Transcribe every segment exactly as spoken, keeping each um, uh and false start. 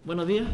Buenos días.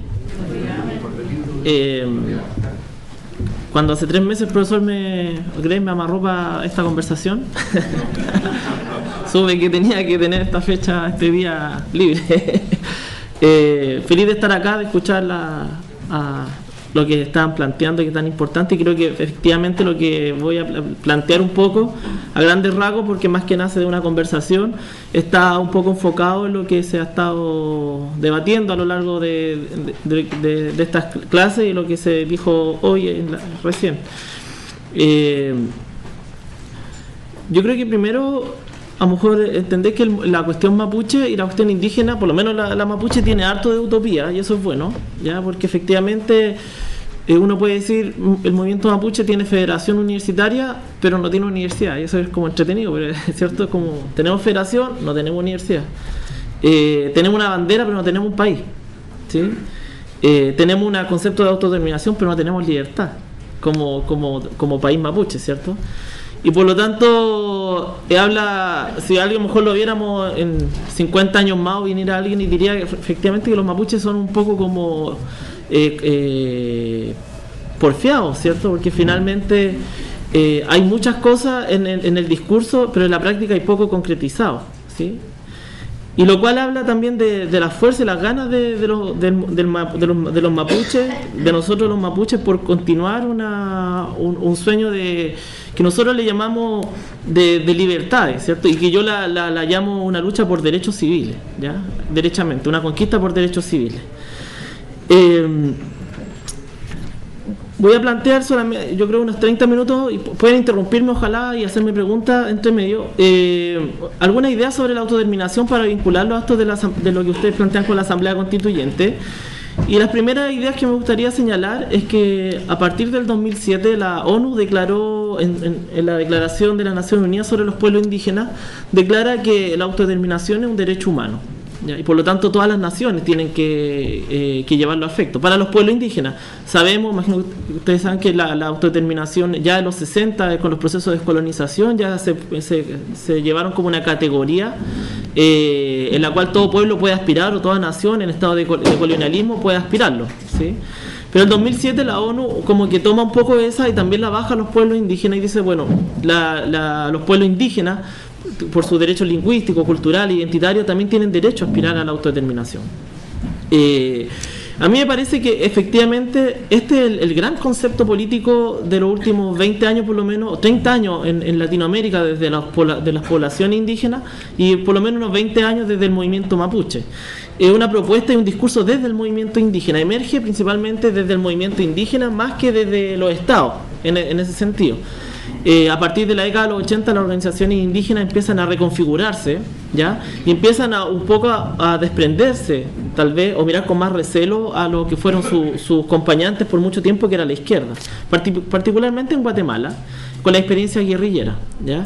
Eh, cuando hace tres meses el profesor me, me amarró para esta conversación, supe que tenía que tener esta fecha, este día libre. eh, feliz de estar acá, de escuchar la, a, lo que están planteando, que es tan importante, y creo que efectivamente lo que voy a plantear un poco a grandes rasgos, porque más que nace de una conversación, está un poco enfocado en lo que se ha estado debatiendo a lo largo de, de, de, de estas clases y lo que se dijo hoy en la, recién. Eh, yo creo que primero, a lo mejor entender que el, la cuestión mapuche y la cuestión indígena, por lo menos la, la mapuche tiene harto de utopía, y eso es bueno, ya, porque efectivamente eh, uno puede decir el movimiento mapuche tiene federación universitaria, pero no tiene universidad, y eso es como entretenido, pero es cierto, es como tenemos federación, no tenemos universidad, eh, tenemos una bandera, pero no tenemos un país, ¿sí? Eh, tenemos un concepto de autodeterminación, pero no tenemos libertad como, como, como país mapuche, ¿cierto? Y por lo tanto, eh, habla, si a alguien mejor lo viéramos en cincuenta años más, o viniera alguien y diría que efectivamente que los mapuches son un poco como eh, eh, porfiados, ¿cierto? Porque finalmente eh, hay muchas cosas en el, en el discurso, pero en la práctica hay poco concretizado, ¿sí? Y lo cual habla también de, de la fuerza y las ganas de, de, los, de, del, de, los, de los mapuches, de nosotros los mapuches, por continuar una, un, un sueño de que nosotros le llamamos de, de libertades, ¿cierto? Y que yo la, la, la llamo una lucha por derechos civiles, ¿ya? Derechamente, una conquista por derechos civiles. Eh, Voy a plantear solamente, yo creo, unos treinta minutos, y pueden interrumpirme ojalá y hacerme preguntas entre medio. Eh, ¿Alguna idea sobre la autodeterminación para vincularlo a esto de, la, de lo que ustedes plantean con la Asamblea Constituyente? Y las primeras ideas que me gustaría señalar es que a partir del dos mil siete la ONU declaró, en, en, en la Declaración de las Naciones Unidas sobre los Pueblos Indígenas, declara que la autodeterminación es un derecho humano. ¿Ya? Y por lo tanto todas las naciones tienen que, eh, que llevarlo a efecto. Para los pueblos indígenas, sabemos, imagino que ustedes saben que la, la autodeterminación ya en los sesenta, con los procesos de descolonización, ya se, se, se llevaron como una categoría eh, en la cual todo pueblo puede aspirar, o toda nación en estado de, de colonialismo puede aspirarlo, ¿sí? Pero en dos mil siete la ONU como que toma un poco esa y también la baja a los pueblos indígenas y dice, bueno, la, la, los pueblos indígenas, por su derecho lingüístico, cultural, identitario, también tienen derecho a aspirar a la autodeterminación. Eh, a mí me parece que efectivamente este es el, el gran concepto político de los últimos veinte años, por lo menos, o treinta años en, en Latinoamérica, desde las, de las poblaciones indígenas, y por lo menos unos veinte años desde el movimiento mapuche. Es una propuesta y un discurso desde el movimiento indígena, emerge principalmente desde el movimiento indígena más que desde los estados, en, en ese sentido. Eh, a partir de la década de los ochenta las organizaciones indígenas empiezan a reconfigurarse, ¿ya? Y empiezan a, un poco a, a desprenderse, tal vez, o mirar con más recelo a lo que fueron su, sus acompañantes por mucho tiempo, que era la izquierda, Partic particularmente en Guatemala, con la experiencia guerrillera, ¿ya?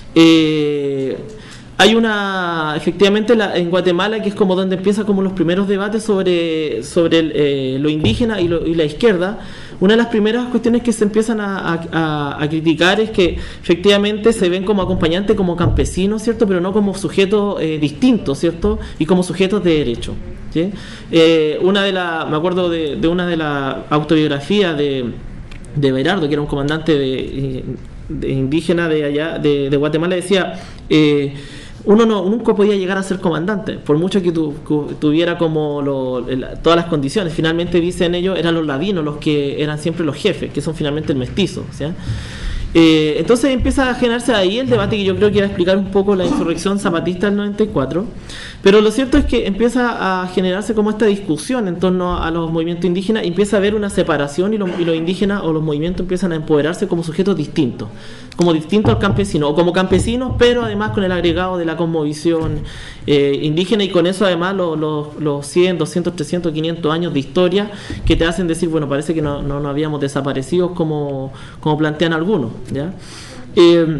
Eh, hay una, efectivamente, la, en Guatemala, que es como donde empiezan como los primeros debates sobre, sobre el, eh, lo indígena y, lo, y la izquierda. Una de las primeras cuestiones que se empiezan a, a, a criticar es que efectivamente se ven como acompañantes, como campesinos, ¿cierto? Pero no como sujetos eh, distintos, ¿cierto? Y como sujetos de derecho, ¿sí? Eh, una de las, me acuerdo de, de una de las autobiografías de, de Berardo, que era un comandante de, de indígena de allá, de, de Guatemala, decía... Eh, uno no, nunca podía llegar a ser comandante, por mucho que, tu, que tuviera como lo, el, todas las condiciones. Finalmente, dicen ellos, eran los ladinos los que eran siempre los jefes, que son finalmente el mestizo, ¿sí? Eh, entonces empieza a generarse ahí el debate, que yo creo que va a explicar un poco la insurrección zapatista del noventa y cuatro, pero lo cierto es que empieza a generarse como esta discusión en torno a los movimientos indígenas, y empieza a haber una separación, y los, y los indígenas o los movimientos empiezan a empoderarse como sujetos distintos, como distintos al campesino, o como campesinos, pero además con el agregado de la cosmovisión eh, indígena, y con eso además los, los, los cien, doscientos, trescientos, quinientos años de historia que te hacen decir, bueno, parece que no, no, no habíamos desaparecido como, como plantean algunos, ¿ya? Eh,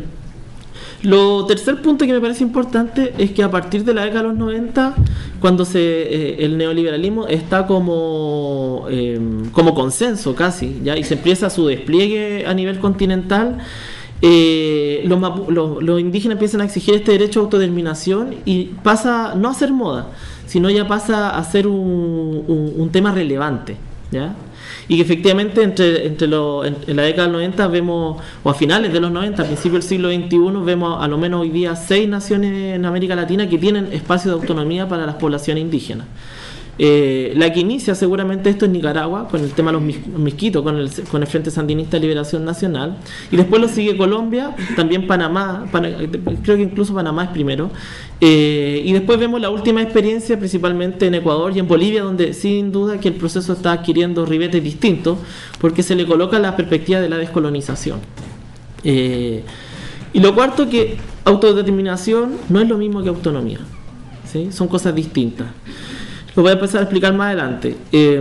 lo tercer punto que me parece importante es que a partir de la década de los noventa, cuando se eh, el neoliberalismo está como, eh, como consenso casi, ¿ya? Y se empieza su despliegue a nivel continental, eh, los, mapu los, los indígenas empiezan a exigir este derecho a autodeterminación y pasa no a ser moda, sino ya pasa a ser un, un, un tema relevante, ¿ya? Y que efectivamente entre, entre lo, en, en la década del noventa vemos, o a finales de los noventa, a principios del siglo veintiuno, vemos a lo menos hoy día seis naciones en América Latina que tienen espacios de autonomía para las poblaciones indígenas. Eh, la que inicia seguramente esto es Nicaragua, con el tema de los mis, misquitos, con el, con el Frente Sandinista de Liberación Nacional, y después lo sigue Colombia, también Panamá, Pan, creo que incluso Panamá es primero, eh, y después vemos la última experiencia principalmente en Ecuador y en Bolivia, donde sin duda que el proceso está adquiriendo ribetes distintos, porque se le coloca la perspectiva de la descolonización. Eh, y lo cuarto, que autodeterminación no es lo mismo que autonomía, ¿sí? Son cosas distintas. Lo voy a empezar a explicar más adelante. Eh,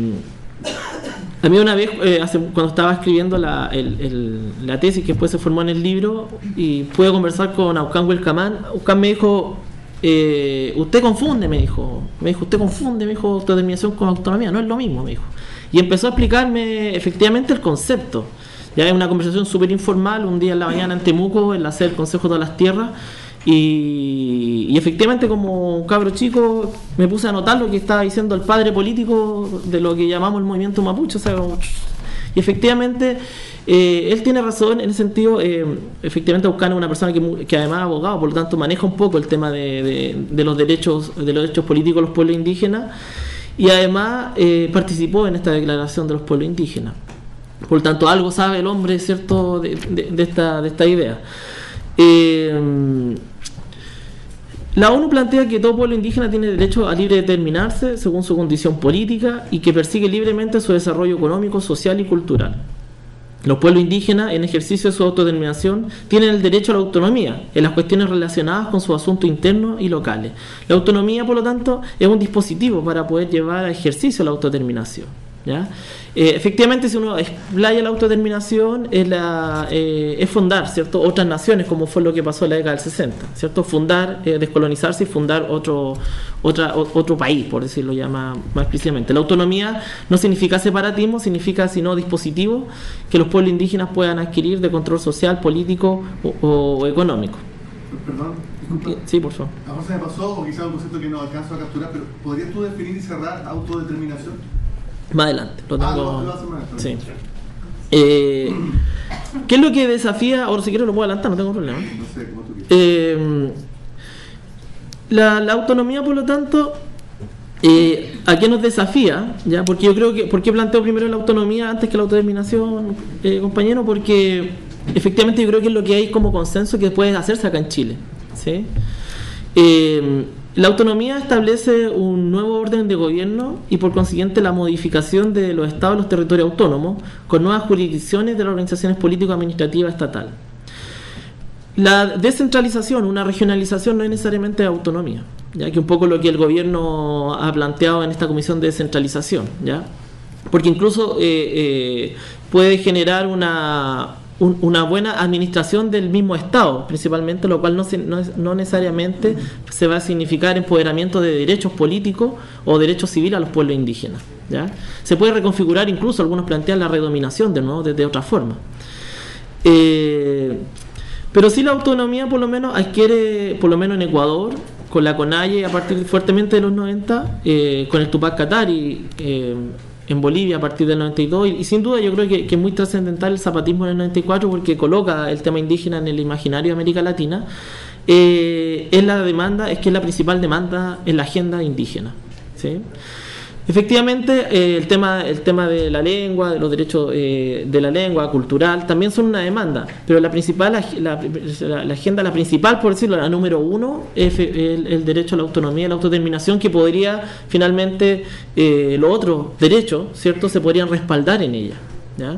a mí una vez, eh, hace, cuando estaba escribiendo la, el, el, la tesis que después se formó en el libro, y pude conversar con Aucán Huelcamán, Aucán me dijo, eh, usted confunde, me dijo, me dijo, usted confunde, me dijo, autodeterminación con autonomía, no es lo mismo, me dijo. Y empezó a explicarme efectivamente el concepto. Ya es una conversación súper informal, un día en la mañana en Temuco, en la sede del Consejo de las Tierras, Y, y efectivamente, como un cabro chico, me puse a anotar lo que estaba diciendo el padre político de lo que llamamos el movimiento mapuche, o sea, y efectivamente eh, él tiene razón en ese sentido. Eh, efectivamente Aucán es una persona que, que además es abogado, por lo tanto maneja un poco el tema de, de, de los derechos de los derechos políticos de los pueblos indígenas, y además eh, participó en esta declaración de los pueblos indígenas, por lo tanto algo sabe el hombre, cierto, de, de, de, esta, de esta idea. eh, La ONU plantea que todo pueblo indígena tiene derecho a libre determinarse según su condición política y que persigue libremente su desarrollo económico, social y cultural. Los pueblos indígenas, en ejercicio de su autodeterminación, tienen el derecho a la autonomía en las cuestiones relacionadas con sus asuntos internos y locales. La autonomía, por lo tanto, es un dispositivo para poder llevar a ejercicio la autodeterminación, ¿ya? Eh, efectivamente, si uno explaya la autodeterminación, es, la, eh, es fundar, ¿cierto?, otras naciones, como fue lo que pasó en la década del sesenta, ¿cierto? Fundar, eh, descolonizarse y fundar otro, otra, otro país, por decirlo ya más, más explícitamente. La autonomía no significa separatismo, significa sino dispositivo que los pueblos indígenas puedan adquirir de control social, político o, o económico. Perdón, disculpa. Sí, por favor. A vos se me pasó, o quizás un concepto que no alcanzo a capturar, pero ¿podrías tú definir y cerrar autodeterminación? Más adelante, lo tengo. Ah, lo, lo hace más sí. Eh, ¿Qué es lo que desafía? Ahora, si quieres, lo puedo adelantar, no tengo problema. No sé, como tú quieras. Eh, la, la autonomía, por lo tanto, eh, ¿a qué nos desafía? ¿Ya? Porque yo creo que. ¿Por qué planteo primero la autonomía antes que la autodeterminación, eh, compañero? Porque efectivamente yo creo que es lo que hay como consenso que puede hacerse acá en Chile, ¿sí? Eh, La autonomía establece un nuevo orden de gobierno y por consiguiente la modificación de los estados y los territorios autónomos con nuevas jurisdicciones de las organizaciones político-administrativas estatal. La descentralización, una regionalización no es necesariamente autonomía, ya que un poco lo que el gobierno ha planteado en esta comisión de descentralización, ¿ya? Porque incluso eh, eh, puede generar una un, una buena administración del mismo Estado, principalmente, lo cual no, se, no, es, no necesariamente se va a significar empoderamiento de derechos políticos o derechos civiles a los pueblos indígenas, ¿ya? Se puede reconfigurar, incluso algunos plantean la redominación de nuevo de, de otra forma. Eh, pero sí la autonomía por lo menos adquiere, por lo menos en Ecuador, con la CONAIE a partir fuertemente de los noventa, eh, con el Tupac Katari, eh, en Bolivia a partir del noventa y dos, y, y sin duda yo creo que, que es muy trascendental el zapatismo en el noventa y cuatro porque coloca el tema indígena en el imaginario de América Latina. Eh, es la demanda, es que es la principal demanda en la agenda indígena, ¿sí? Efectivamente, eh, el tema el tema de la lengua, de los derechos eh, de la lengua cultural, también son una demanda, pero la principal, la, la, la agenda, la principal, por decirlo, la número uno, es el, el derecho a la autonomía y la autodeterminación, que podría finalmente, eh, los otros derechos, ¿cierto?, se podrían respaldar en ella, ¿ya?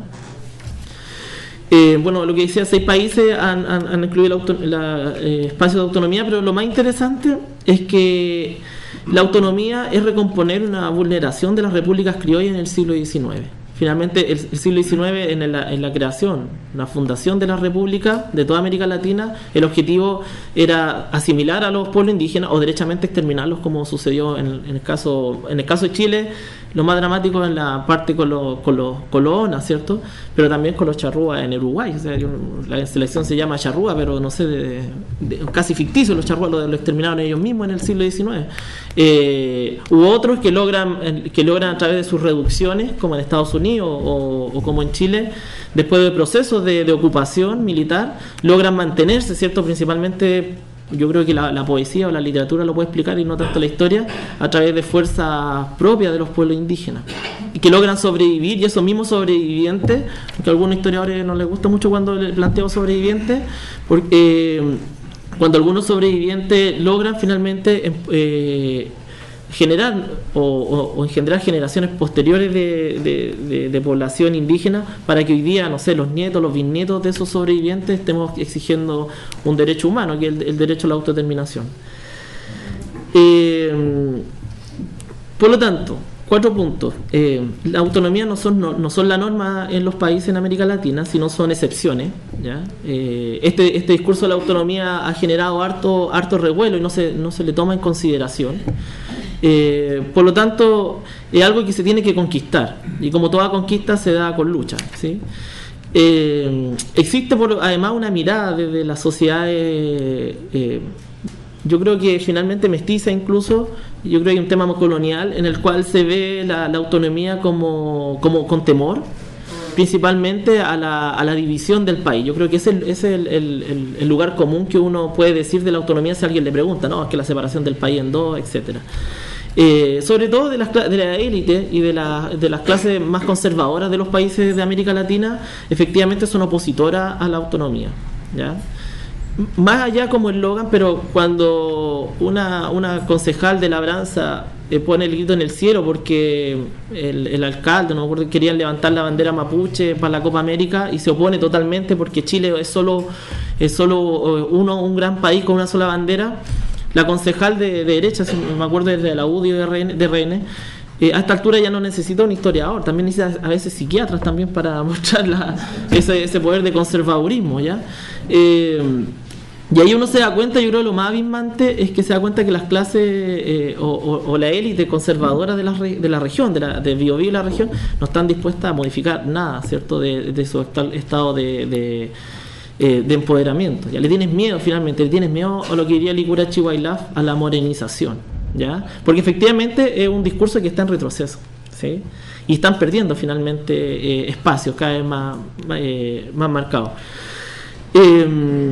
Eh, bueno, lo que decía, seis países han, han, han incluido el eh, espacio de autonomía, pero lo más interesante es que la autonomía es recomponer una vulneración de las repúblicas criollas en el siglo diecinueve, Finalmente, el, el siglo diecinueve, en la, en la creación, la fundación de la República de toda América Latina, el objetivo era asimilar a los pueblos indígenas o derechamente exterminarlos, como sucedió en, en el caso en el caso de Chile. Lo más dramático en la parte con los con los colonas, ¿cierto? Pero también con los charrúas en Uruguay. O sea, la selección se llama charrúa, pero no sé, de, de, casi ficticio. Los charrúas lo, lo exterminaron ellos mismos en el siglo diecinueve. Eh, hubo otros que logran que logran a través de sus reducciones, como en Estados Unidos o, o como en Chile, después de procesos de, de ocupación militar, logran mantenerse, ¿cierto? Principalmente, yo creo que la, la poesía o la literatura lo puede explicar y no tanto la historia, a través de fuerzas propias de los pueblos indígenas y que logran sobrevivir. Y esos mismos sobrevivientes, que a algunos historiadores no les gusta mucho cuando les planteo sobrevivientes, porque eh, cuando algunos sobrevivientes logran finalmente eh, generar o, o, o engendrar generaciones posteriores de, de, de, de población indígena, para que hoy día, no sé, los nietos, los bisnietos de esos sobrevivientes estemos exigiendo un derecho humano, que es el, el derecho a la autodeterminación. Eh, por lo tanto, cuatro puntos. Eh, la autonomía no son, no, no son la norma en los países en América Latina, sino son excepciones, ¿ya? Eh, este, este discurso de la autonomía ha generado harto, harto revuelo y no se, no se le toma en consideración. Eh, por lo tanto, es algo que se tiene que conquistar, y como toda conquista se da con lucha, ¿sí? Eh, existe por, además una mirada desde las sociedades, eh, yo creo que finalmente mestiza incluso, yo creo que hay un tema colonial en el cual se ve la, la autonomía como, como con temor, principalmente a la, a la división del país. Yo creo que ese es, el, ese es el, el, el lugar común que uno puede decir de la autonomía si alguien le pregunta, ¿no? Es que la separación del país en dos, etcétera. Eh, sobre todo de las de la élite y de, la, de las clases más conservadoras de los países de América Latina, efectivamente son opositoras a la autonomía, ¿ya? Más allá como eslogan, pero cuando una, una concejal de Labranza eh, pone el grito en el cielo porque el, el alcalde, no me acuerdo, querían levantar la bandera mapuche para la Copa América, y se opone totalmente porque Chile es solo, es solo uno, un gran país con una sola bandera, la concejal de, de derecha, si me acuerdo de la U D I o de R N, de R N eh, a esta altura ya no necesita un historiador, también necesita a veces psiquiatras también para mostrar la, ese, ese poder de conservadurismo, ¿ya? Eh, Y ahí uno se da cuenta, yo creo que lo más abismante es que se da cuenta que las clases eh, o, o, o la élite conservadora de la, de la región, de, la, de Biobío y la región, no están dispuestas a modificar nada, ¿cierto?, de, de su estado de, de, eh, de empoderamiento. Ya le tienes miedo finalmente, le tienes miedo a lo que diría Licurachi Wailaf, a la morenización, ¿ya? Porque efectivamente es un discurso que está en retroceso, ¿sí? Y están perdiendo finalmente eh, espacios cada vez más, eh, más marcados. Eh,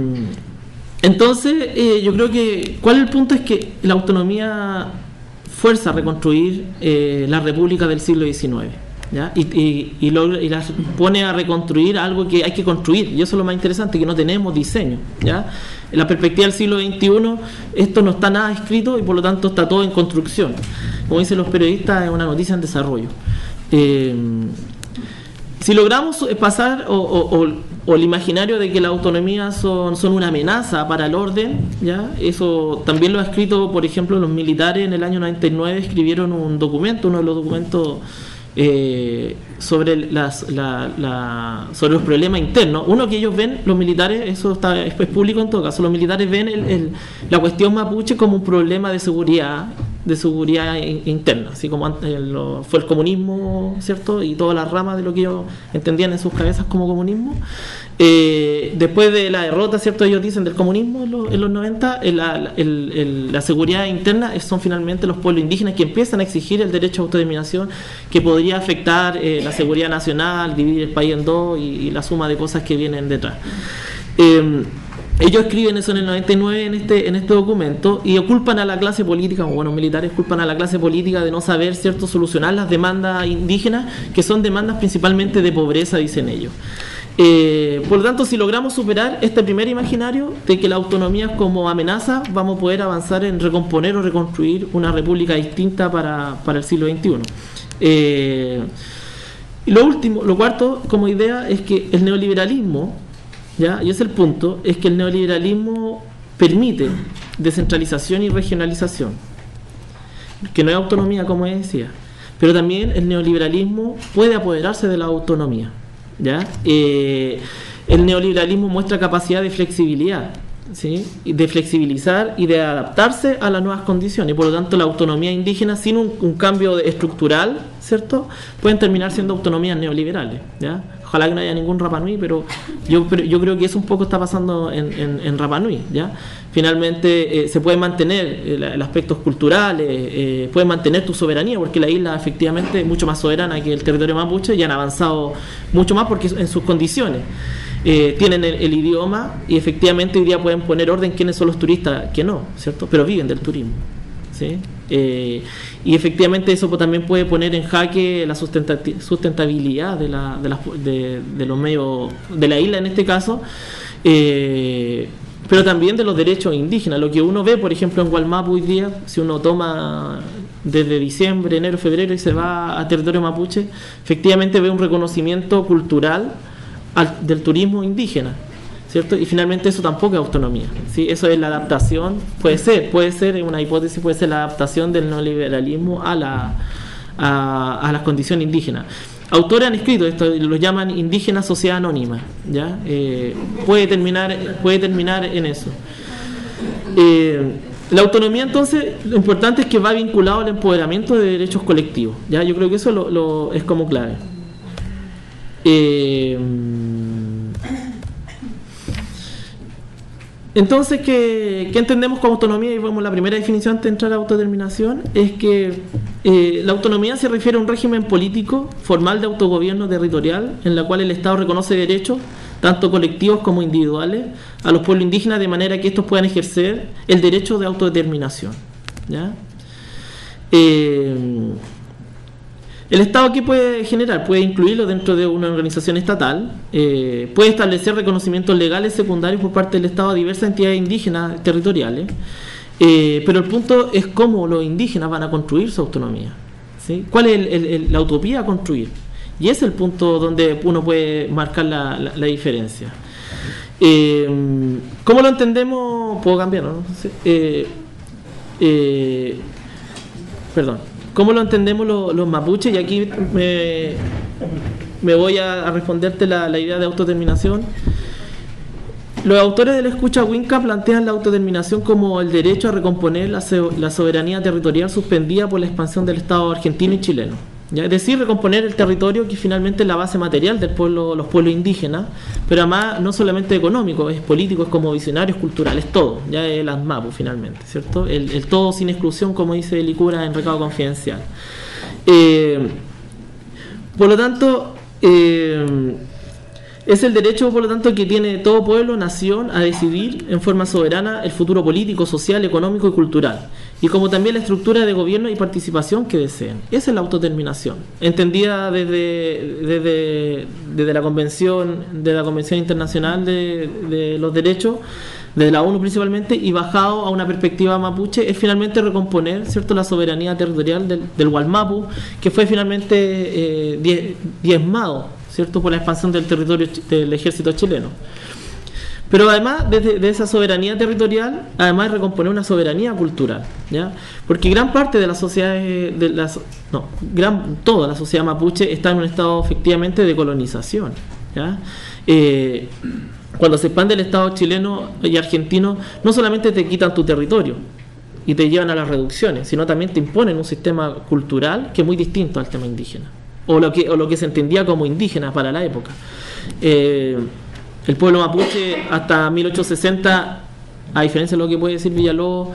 Entonces, eh, yo creo que, ¿cuál es el punto? Es que la autonomía fuerza a reconstruir eh, la república del siglo diecinueve, ¿ya? Y, y, y, lo, y las pone a reconstruir algo que hay que construir, y eso es lo más interesante, que no tenemos diseño, ¿ya? En la perspectiva del siglo veintiuno, esto no está nada escrito y por lo tanto está todo en construcción. Como dicen los periodistas, es una noticia en desarrollo. Eh, si logramos pasar o, o, o o el imaginario de que la autonomía son, son una amenaza para el orden, ¿ya? Eso también lo ha escrito, por ejemplo, los militares en el año noventa y nueve escribieron un documento, uno de los documentos eh, sobre las la, la, sobre los problemas internos. Uno que ellos ven, los militares, eso está, es, es público en todo caso, los militares ven el, el, la cuestión mapuche como un problema de seguridad de seguridad interna, así como antes lo, fue el comunismo, ¿cierto? Y todas las ramas de lo que ellos entendían en sus cabezas como comunismo. Eh, después de la derrota, ¿cierto?, ellos dicen, del comunismo en los, en los noventa, la, el, el, la seguridad interna son finalmente los pueblos indígenas que empiezan a exigir el derecho a autodeterminación, que podría afectar eh, la seguridad nacional, dividir el país en dos y, y la suma de cosas que vienen detrás. Eh, Ellos escriben eso en el noventa y nueve en este, en este documento, y culpan a la clase política, o bueno, militares culpan a la clase política de no saber, ¿cierto?, solucionar las demandas indígenas, que son demandas principalmente de pobreza, dicen ellos. Eh, por lo tanto, si logramos superar este primer imaginario de que la autonomía es como amenaza, vamos a poder avanzar en recomponer o reconstruir una república distinta para, para el siglo veintiuno. Eh, y lo último, lo cuarto como idea es que el neoliberalismo, ¿ya? Y ese es el punto, es que el neoliberalismo permite descentralización y regionalización, que no es autonomía, como decía, pero también el neoliberalismo puede apoderarse de la autonomía, ¿ya? Eh, el neoliberalismo muestra capacidad de flexibilidad, ¿sí? De flexibilizar y de adaptarse a las nuevas condiciones, y por lo tanto la autonomía indígena sin un, un cambio estructural, ¿cierto?, pueden terminar siendo autonomías neoliberales, ¿ya? Ojalá que no haya ningún Rapa Nui, pero yo, yo creo que eso un poco está pasando en, en, en Rapa Nui, ¿ya? Finalmente eh, se puede mantener el, el aspectos culturales, eh, puede mantener tu soberanía, porque la isla efectivamente es mucho más soberana que el territorio mapuche y han avanzado mucho más porque en sus condiciones. Eh, tienen el, el idioma y efectivamente hoy día pueden poner orden quiénes son los turistas, que no, ¿cierto? Pero viven del turismo, ¿sí? Eh, y efectivamente eso también puede poner en jaque la sustentabilidad de, la, de, la, de, de los medios de la isla en este caso, eh, pero también de los derechos indígenas. Lo que uno ve, por ejemplo, en Gualmapu hoy día, si uno toma desde diciembre, enero, febrero y se va a territorio mapuche, efectivamente ve un reconocimiento cultural al, del turismo indígena, ¿cierto? Y finalmente eso tampoco es autonomía, ¿sí? Eso es la adaptación, puede ser, puede ser una hipótesis, puede ser la adaptación del neoliberalismo a, la, a, a las condiciones indígenas. Autores han escrito esto, lo llaman indígena sociedad anónima, ¿ya? Eh, puede terminar, puede terminar en eso. Eh, la autonomía, entonces, lo importante es que va vinculado al empoderamiento de derechos colectivos, ¿ya? Yo creo que eso lo, lo, es como clave. Eh, Entonces, ¿qué, ¿qué entendemos como autonomía? Y vamos, la primera definición antes de entrar a autodeterminación es que eh, la autonomía se refiere a un régimen político formal de autogobierno territorial en la cual el Estado reconoce derechos, tanto colectivos como individuales, a los pueblos indígenas de manera que estos puedan ejercer el derecho de autodeterminación, ¿ya? Eh, El Estado, ¿qué puede generar? Puede incluirlo dentro de una organización estatal, eh, puede establecer reconocimientos legales secundarios por parte del Estado a diversas entidades indígenas territoriales, eh, pero el punto es cómo los indígenas van a construir su autonomía, ¿sí? ¿Cuál es el, el, el, la utopía a construir? Y ese es el punto donde uno puede marcar la, la, la diferencia. Eh, ¿Cómo lo entendemos? Puedo cambiar, ¿no? Eh, eh, perdón. ¿Cómo lo entendemos los, los mapuches? Y aquí me, me voy a, a responderte la, la idea de autodeterminación. Los autores de la escucha Winca plantean la autodeterminación como el derecho a recomponer la, la soberanía territorial suspendida por la expansión del Estado argentino y chileno, ¿ya? Es decir, recomponer el territorio que finalmente es la base material del pueblo, los pueblos indígenas, pero además no solamente económico, es político, es como visionarios, culturales, todo, ya es el ASMAPU finalmente, ¿cierto? El, el todo sin exclusión, como dice Licura en Recado Confidencial. Eh, por lo tanto, eh, es el derecho, por lo tanto, que tiene todo pueblo, nación, a decidir en forma soberana el futuro político, social, económico y cultural, y como también la estructura de gobierno y participación que deseen. Esa es la autodeterminación, entendida desde, desde, desde la Convención, de la Convención Internacional de, de los Derechos, desde la ONU principalmente, y bajado a una perspectiva mapuche, es finalmente recomponer, ¿cierto?, la soberanía territorial del, del Gualmapu, que fue finalmente eh, diezmado, ¿cierto?, por la expansión del territorio del ejército chileno. Pero además de, de esa soberanía territorial, además recomponer una soberanía cultural, ¿ya? Porque gran parte de la sociedad, de la, no, gran, toda la sociedad mapuche está en un estado efectivamente de colonización, ¿ya? Eh, cuando se expande el Estado chileno y argentino, no solamente te quitan tu territorio y te llevan a las reducciones, sino también te imponen un sistema cultural que es muy distinto al tema indígena, o lo que, o lo que se entendía como indígena para la época. Eh, el pueblo mapuche hasta mil ochocientos sesenta, a diferencia de lo que puede decir Villalobos,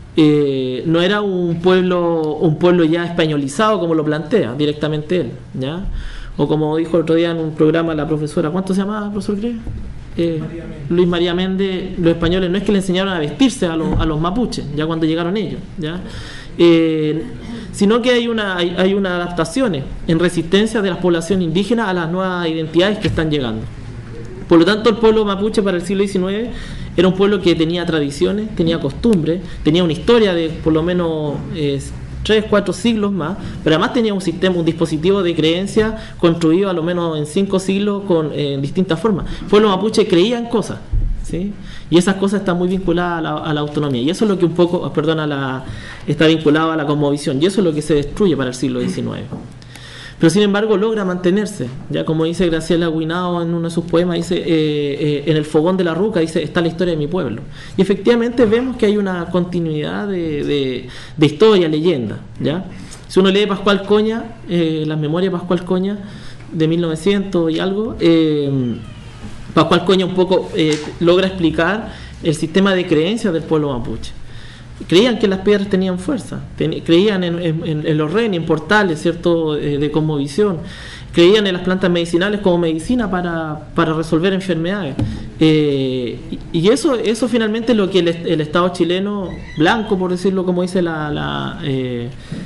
eh, no era un pueblo un pueblo ya españolizado como lo plantea directamente él, ¿ya? O como dijo el otro día en un programa la profesora, ¿cuánto se llamaba, profesor Cree? Eh, María Luis María Méndez, los españoles no es que le enseñaron a vestirse a los, a los mapuches, ya cuando llegaron ellos, ¿ya? Eh, sino que hay una hay, hay unas adaptaciones en resistencia de las poblaciones indígenas a las nuevas identidades que están llegando. Por lo tanto, el pueblo mapuche para el siglo diecinueve era un pueblo que tenía tradiciones, tenía costumbres, tenía una historia de por lo menos eh, tres, cuatro siglos más, pero además tenía un sistema, un dispositivo de creencia construido a lo menos en cinco siglos con eh, distintas formas. El pueblo mapuche creía en cosas, ¿sí? Y esas cosas están muy vinculadas a la, a la autonomía. Y eso es lo que un poco, perdón, a la, está vinculado a la cosmovisión. Y eso es lo que se destruye para el siglo diecinueve. Pero sin embargo logra mantenerse, ya como dice Graciela Guinao en uno de sus poemas, dice eh, eh, en el fogón de la ruca, dice, está la historia de mi pueblo. Y efectivamente vemos que hay una continuidad de, de, de historia, leyenda, ¿ya? Si uno lee Pascual Coña, eh, las memorias de Pascual Coña de mil novecientos y algo, eh, Pascual Coña un poco eh, logra explicar el sistema de creencias del pueblo mapuche. Creían que las piedras tenían fuerza, ten, creían en, en, en los renes, en portales, ¿cierto?, eh, de cosmovisión, creían en las plantas medicinales como medicina para, para resolver enfermedades. Eh, y, y eso eso finalmente es lo que el, el Estado chileno, blanco, por decirlo como dice la... la eh,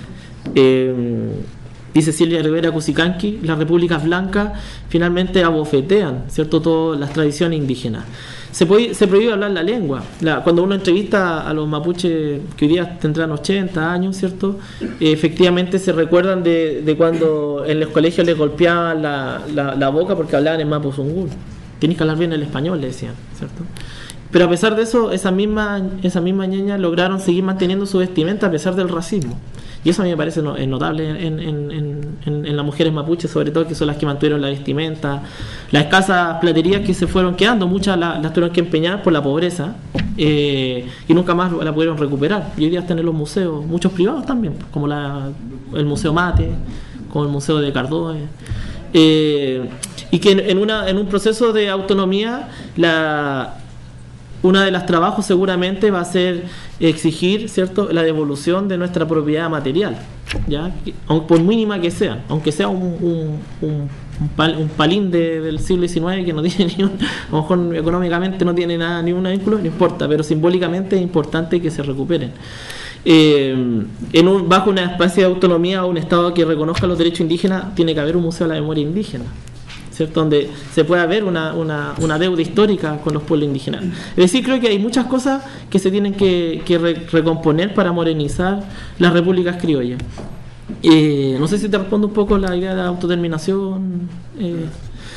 eh, dice Silvia Rivera Cusicanqui, las repúblicas blancas finalmente abofetean, ¿cierto?, todas las tradiciones indígenas. Se, puede, se prohíbe hablar la lengua. La, cuando uno entrevista a los mapuches que hoy día tendrán ochenta años, ¿cierto?, eh, efectivamente se recuerdan de, de cuando en los colegios les golpeaban la, la, la boca porque hablaban en mapuzungún. Tienes que hablar bien el español, le decían, ¿cierto? Pero a pesar de eso, esa misma, esa misma ñeña lograron seguir manteniendo su vestimenta a pesar del racismo. Y eso a mí me parece no, notable en, en, en, en las mujeres mapuches, sobre todo, que son las que mantuvieron la vestimenta. Las escasas platerías que se fueron quedando, muchas las, las tuvieron que empeñar por la pobreza, eh, y nunca más la pudieron recuperar. Y hoy día están en los museos, muchos privados también, como la, el Museo Mate, como el Museo de Cardoe. Eh, y que en, en, una, en un proceso de autonomía, la... una de los trabajos seguramente va a ser exigir, ¿cierto?, la devolución de nuestra propiedad material, ¿ya?, por mínima que sea, aunque sea un, un, un, un, pal, un palín de, del siglo diecinueve que no tiene ni un, a lo mejor económicamente no tiene nada, ni un vínculo, no importa, pero simbólicamente es importante que se recuperen. Eh, en un, bajo una especie de autonomía o un Estado que reconozca los derechos indígenas, tiene que haber un museo de la memoria indígena, ¿cierto?, donde se pueda ver una, una, una deuda histórica con los pueblos indígenas. Es decir, creo que hay muchas cosas que se tienen que, que re, recomponer para modernizar las repúblicas criollas. Eh, no sé si te respondo un poco la idea de la autodeterminación. Eh.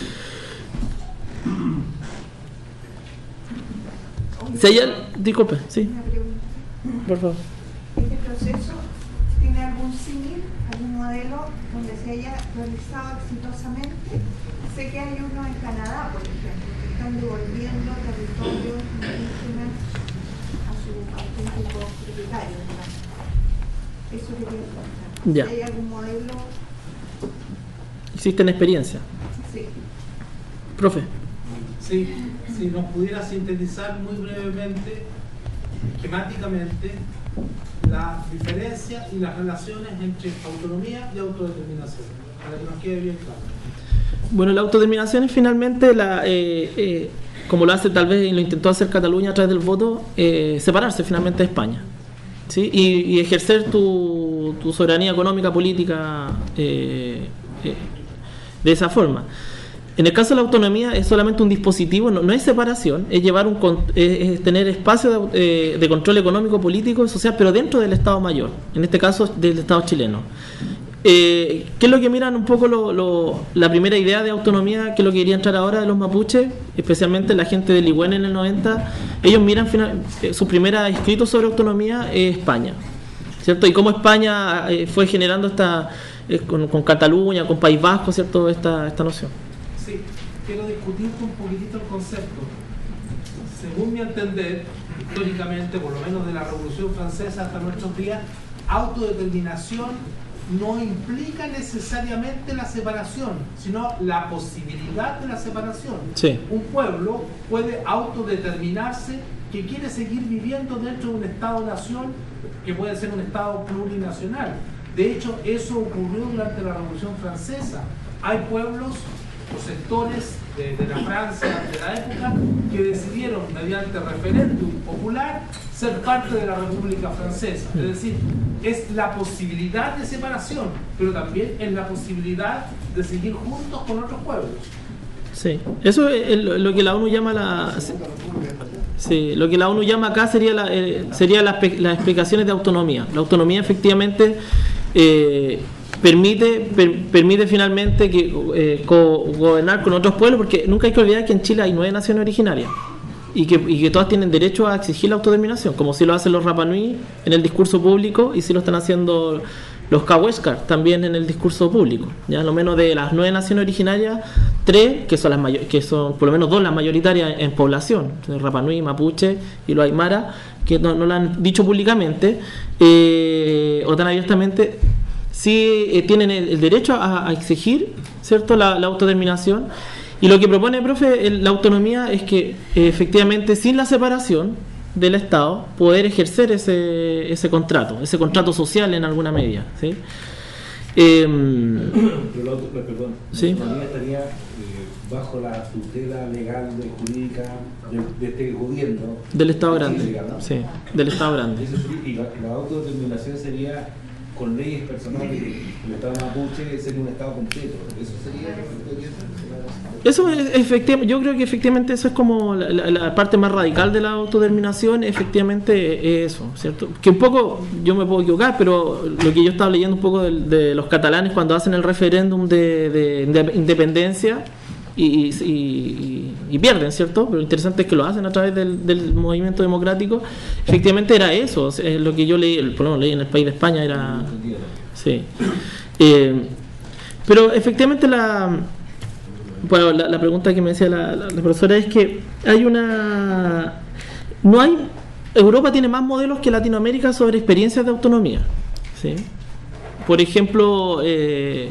Si hay, disculpe, sí. Por favor. ¿Este proceso tiene algún símil, algún modelo donde se haya realizado exitosamente? Sé que hay uno en Canadá, por ejemplo, que están devolviendo territorios indígenas a sus auténticos propietarios, digamos. Eso quería preguntar. Ya. Si hay algún modelo. ¿Existen experiencias? Sí. Profe. Sí, si nos pudiera sintetizar muy brevemente, esquemáticamente, la diferencia y las relaciones entre autonomía y autodeterminación, para que nos quede bien claro. Bueno, la autodeterminación es finalmente, la, eh, eh, como lo hace tal vez y lo intentó hacer Cataluña a través del voto, eh, separarse finalmente de España, ¿sí? y, y ejercer tu, tu soberanía económica, política, eh, eh, de esa forma. En el caso de la autonomía es solamente un dispositivo, no, no es separación, es llevar un es, es tener espacio de, eh, de control económico, político y social, pero dentro del Estado Mayor, en este caso del Estado chileno. Eh, ¿Qué es lo que miran un poco lo, lo, la primera idea de autonomía, que es lo que quería entrar ahora de los mapuches, especialmente la gente de Ligüen en el noventa? Ellos miran final, eh, su primera escrito sobre autonomía es España, ¿cierto? Y cómo España eh, fue generando esta eh, con, con Cataluña, con País Vasco, ¿cierto?, esta, esta noción. Sí, quiero discutir un poquitito el concepto. Según mi entender, históricamente, por lo menos de la Revolución Francesa hasta nuestros días, autodeterminación no implica necesariamente la separación, sino la posibilidad de la separación. Sí. Un pueblo puede autodeterminarse que quiere seguir viviendo dentro de un Estado-nación que puede ser un Estado plurinacional. De hecho, eso ocurrió durante la Revolución Francesa. Hay pueblos o sectores de, de la Francia de la época que decidieron, mediante referéndum popular, ser parte de la República Francesa. Es decir, es la posibilidad de separación, pero también es la posibilidad de seguir juntos con otros pueblos. Sí, eso es lo que la ONU llama la... Sí, lo que la ONU llama acá sería la, eh, sería las, las explicaciones de autonomía. La autonomía efectivamente eh, permite per, permite finalmente que eh, co gobernar con otros pueblos, porque nunca hay que olvidar que en Chile hay nueve naciones originarias, y que, y que todas tienen derecho a exigir la autodeterminación, como si lo hacen los Rapa Nui en el discurso público y si lo están haciendo los Kaweskar también en el discurso público. Ya, lo menos de las nueve naciones originarias, tres, que son las mayor, que son por lo menos dos las mayoritarias en población, Rapa Nui, Mapuche y los Aymara, que no, no lo han dicho públicamente eh, o tan abiertamente, sí eh, tienen el, el derecho a, a exigir, ¿cierto?, la, la autodeterminación. Y lo que propone, profe, el, la autonomía es que eh, efectivamente sin la separación del Estado poder ejercer ese ese contrato, ese contrato social en alguna medida, ¿sí? Eh, Pero la, auto, perdón, ¿sí? La autonomía estaría eh, bajo la tutela legal y jurídica de, de este gobierno del Estado de grande, Chile, ¿no? sí, del Estado grande. Eso sería, y la, la autodeterminación sería con leyes personales. El Estado mapuche sería un Estado completo. Eso sería. Eso es efectivamente, yo creo que efectivamente eso es como la, la, la parte más radical de la autodeterminación, efectivamente es eso, ¿cierto? Que un poco, yo me puedo equivocar, pero lo que yo estaba leyendo un poco de, de los catalanes cuando hacen el referéndum de, de, de independencia y, y, y, y pierden, ¿cierto? Pero lo interesante es que lo hacen a través del, del movimiento democrático. Efectivamente era eso, o sea, lo que yo leí, el, por lo menos leí en el País de España era... Sí. Eh, pero efectivamente la... Bueno, la, la pregunta que me decía la, la, la profesora es que hay una... No hay... Europa tiene más modelos que Latinoamérica sobre experiencias de autonomía, ¿sí? Por ejemplo, eh,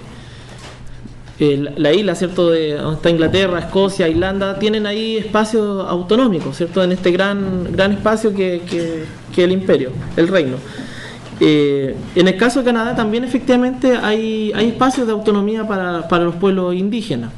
el, la isla, ¿cierto?, de donde está Inglaterra, Escocia, Irlanda, tienen ahí espacios autonómicos, ¿cierto?, en este gran gran espacio que, que, que el imperio, el reino. Eh, en el caso de Canadá también efectivamente hay, hay espacios de autonomía para, para los pueblos indígenas.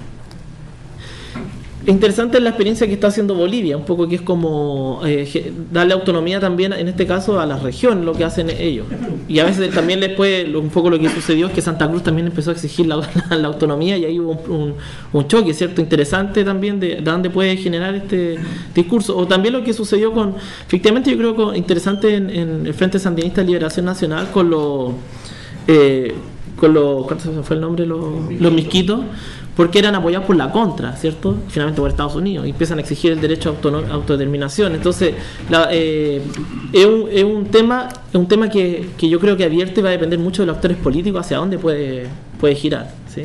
Interesante la experiencia que está haciendo Bolivia, un poco que es como eh, darle autonomía también, en este caso, a la región, lo que hacen ellos. Y a veces también después, un poco lo que sucedió es que Santa Cruz también empezó a exigir la, la, la autonomía y ahí hubo un, un, un choque, ¿cierto?, interesante también de, de dónde puede generar este discurso. O también lo que sucedió con, efectivamente yo creo que interesante en, en el Frente Sandinista de Liberación Nacional con los, eh, con los, ¿cuánto fue el nombre? Los, los misquitos, porque eran apoyados por la contra, ¿cierto? Finalmente por Estados Unidos, y empiezan a exigir el derecho a autodeterminación. Entonces, la, eh, es, un, es un tema es un tema que, que yo creo que abierto y va a depender mucho de los actores políticos hacia dónde puede, puede girar, ¿sí?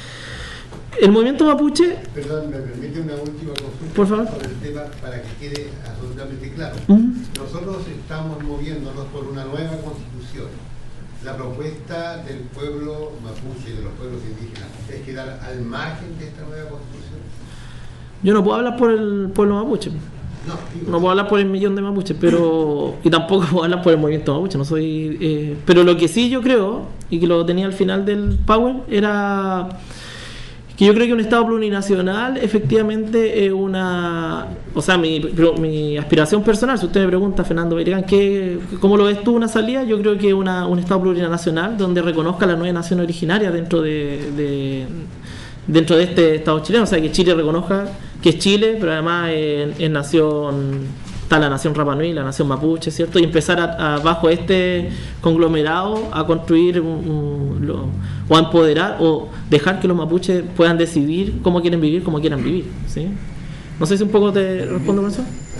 El movimiento mapuche... Perdón, me permite una última consulta, por favor, sobre el tema para que quede absolutamente claro. Uh-huh. Nosotros estamos moviéndonos por una nueva constitución. La propuesta del pueblo mapuche y de los pueblos indígenas es quedar al margen de esta nueva constitución. Yo no puedo hablar por el pueblo mapuche. No, digo, no puedo hablar por el millón de mapuches, pero y tampoco puedo hablar por el movimiento mapuche. No soy, eh, pero lo que sí yo creo y que lo tenía al final del Power era que yo creo que un Estado plurinacional efectivamente es una... O sea, mi, mi aspiración personal, si usted me pregunta, Fernando Beirán, ¿qué, ¿cómo lo ves tú una salida? Yo creo que una, un Estado plurinacional donde reconozca las nueve naciones originarias dentro de, de, dentro de este Estado chileno. O sea, que Chile reconozca que es Chile, pero además es, es nación... Está la nación Rapa Nui, la nación mapuche, ¿cierto? Y empezar a, a bajo este conglomerado a construir un, un, lo, o a empoderar o dejar que los mapuches puedan decidir cómo quieren vivir, cómo quieran vivir, ¿sí? No sé si un poco te respondo con eso.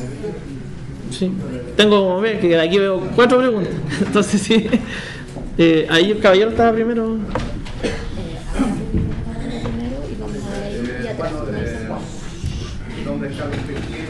Sí. Tengo, ve, que aquí veo cuatro preguntas. Entonces sí. Eh, ahí el caballero estaba primero. Mi nombre es Carlos Pequiel,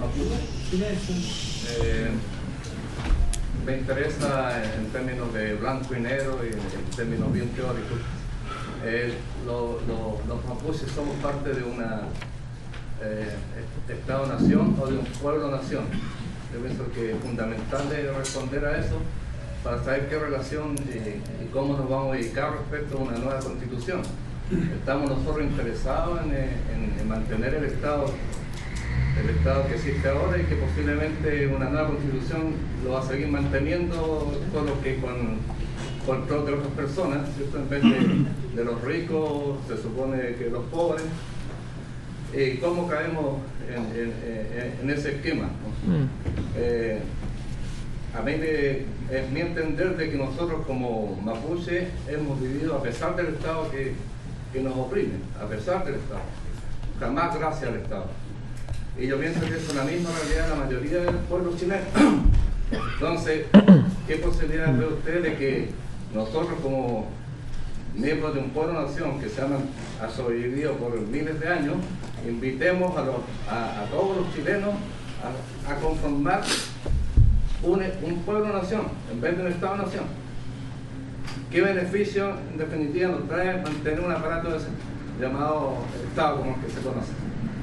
eh, me interesa en términos de blanco y negro y en términos bien teóricos. Eh, lo, lo, los mapuches somos parte de una eh, Estado-nación o de un pueblo-nación. Yo pienso que es fundamental responder a eso para saber qué relación y, y cómo nos vamos a ubicar respecto a una nueva constitución. Estamos nosotros interesados en, en, en mantener el Estado el Estado que existe ahora y que posiblemente una nueva constitución lo va a seguir manteniendo, solo que con control de otras personas, ¿cierto? En vez de, de los ricos, se supone que los pobres. ¿Y cómo caemos en, en, en, en ese esquema? ¿No? Eh, a mí me, es mi entender de que nosotros como mapuche hemos vivido a pesar del Estado que, que nos oprime, a pesar del Estado, jamás gracias al Estado. Y yo pienso que es la misma realidad de la mayoría del pueblo chileno. Entonces, ¿qué posibilidades ve usted de que nosotros como miembros de un pueblo-nación que se han ha sobrevivido por miles de años, invitemos a, los, a, a todos los chilenos a, a conformar un, un pueblo-nación en vez de un Estado-nación? ¿Qué beneficio en definitiva nos trae mantener un aparato de ese, llamado Estado como el que se conoce?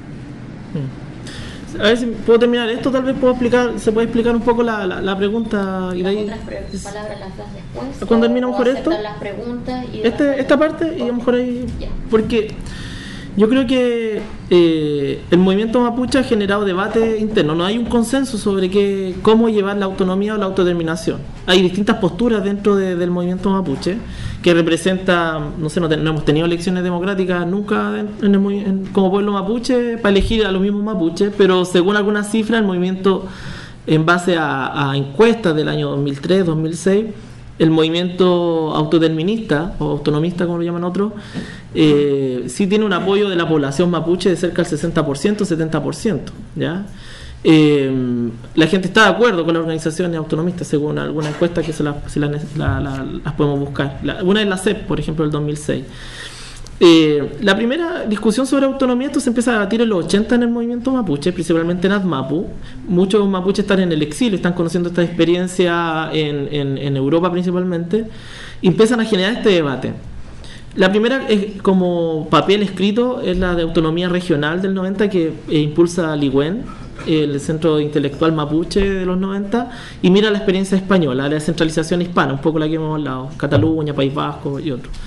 A ver si puedo terminar esto, tal vez puedo explicar, se puede explicar un poco la, la, la pregunta y de ahí. Las otras palabras las das después. Cuando terminamos por esto, las preguntas y este, esta parte y a lo mejor ahí, ya. Porque yo creo que eh, el movimiento mapuche ha generado debate interno. No hay un consenso sobre qué, cómo llevar la autonomía o la autodeterminación. Hay distintas posturas dentro de, del movimiento mapuche que representa, no sé, no, te, no hemos tenido elecciones democráticas nunca en, en el, en, como pueblo mapuche para elegir a los mismos mapuches, pero según algunas cifras el movimiento, en base a, a encuestas del año dos mil tres, dos mil seis, el movimiento autodeterminista o autonomista, como lo llaman otros, eh, sí tiene un apoyo de la población mapuche de cerca del sesenta por ciento, setenta por ciento, ¿ya? Eh, la gente está de acuerdo con las organizaciones autonomistas según alguna encuesta que se las, se la, la, la, las podemos buscar. La, una es la C E P, por ejemplo, del dos mil seis. Eh, la primera discusión sobre autonomía, esto se empieza a debatir en los ochenta en el movimiento mapuche, principalmente en ADMAPU. Muchos mapuches están en el exilio, están conociendo esta experiencia en, en, en Europa principalmente, y empiezan a generar este debate. La primera, es, como papel escrito, es la de autonomía regional del noventa que eh, impulsa Ligüen, el Centro Intelectual Mapuche de los noventa, y mira la experiencia española, la descentralización hispana, un poco la que hemos hablado, Cataluña, País Vasco y otros.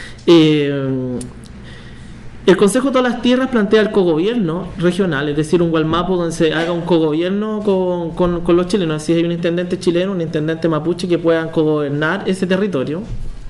Eh, el Consejo de todas las Tierras plantea el cogobierno regional, es decir, un Gualmapu donde se haga un cogobierno con, con, con los chilenos, así hay un intendente chileno, un intendente mapuche que puedan cogobernar ese territorio.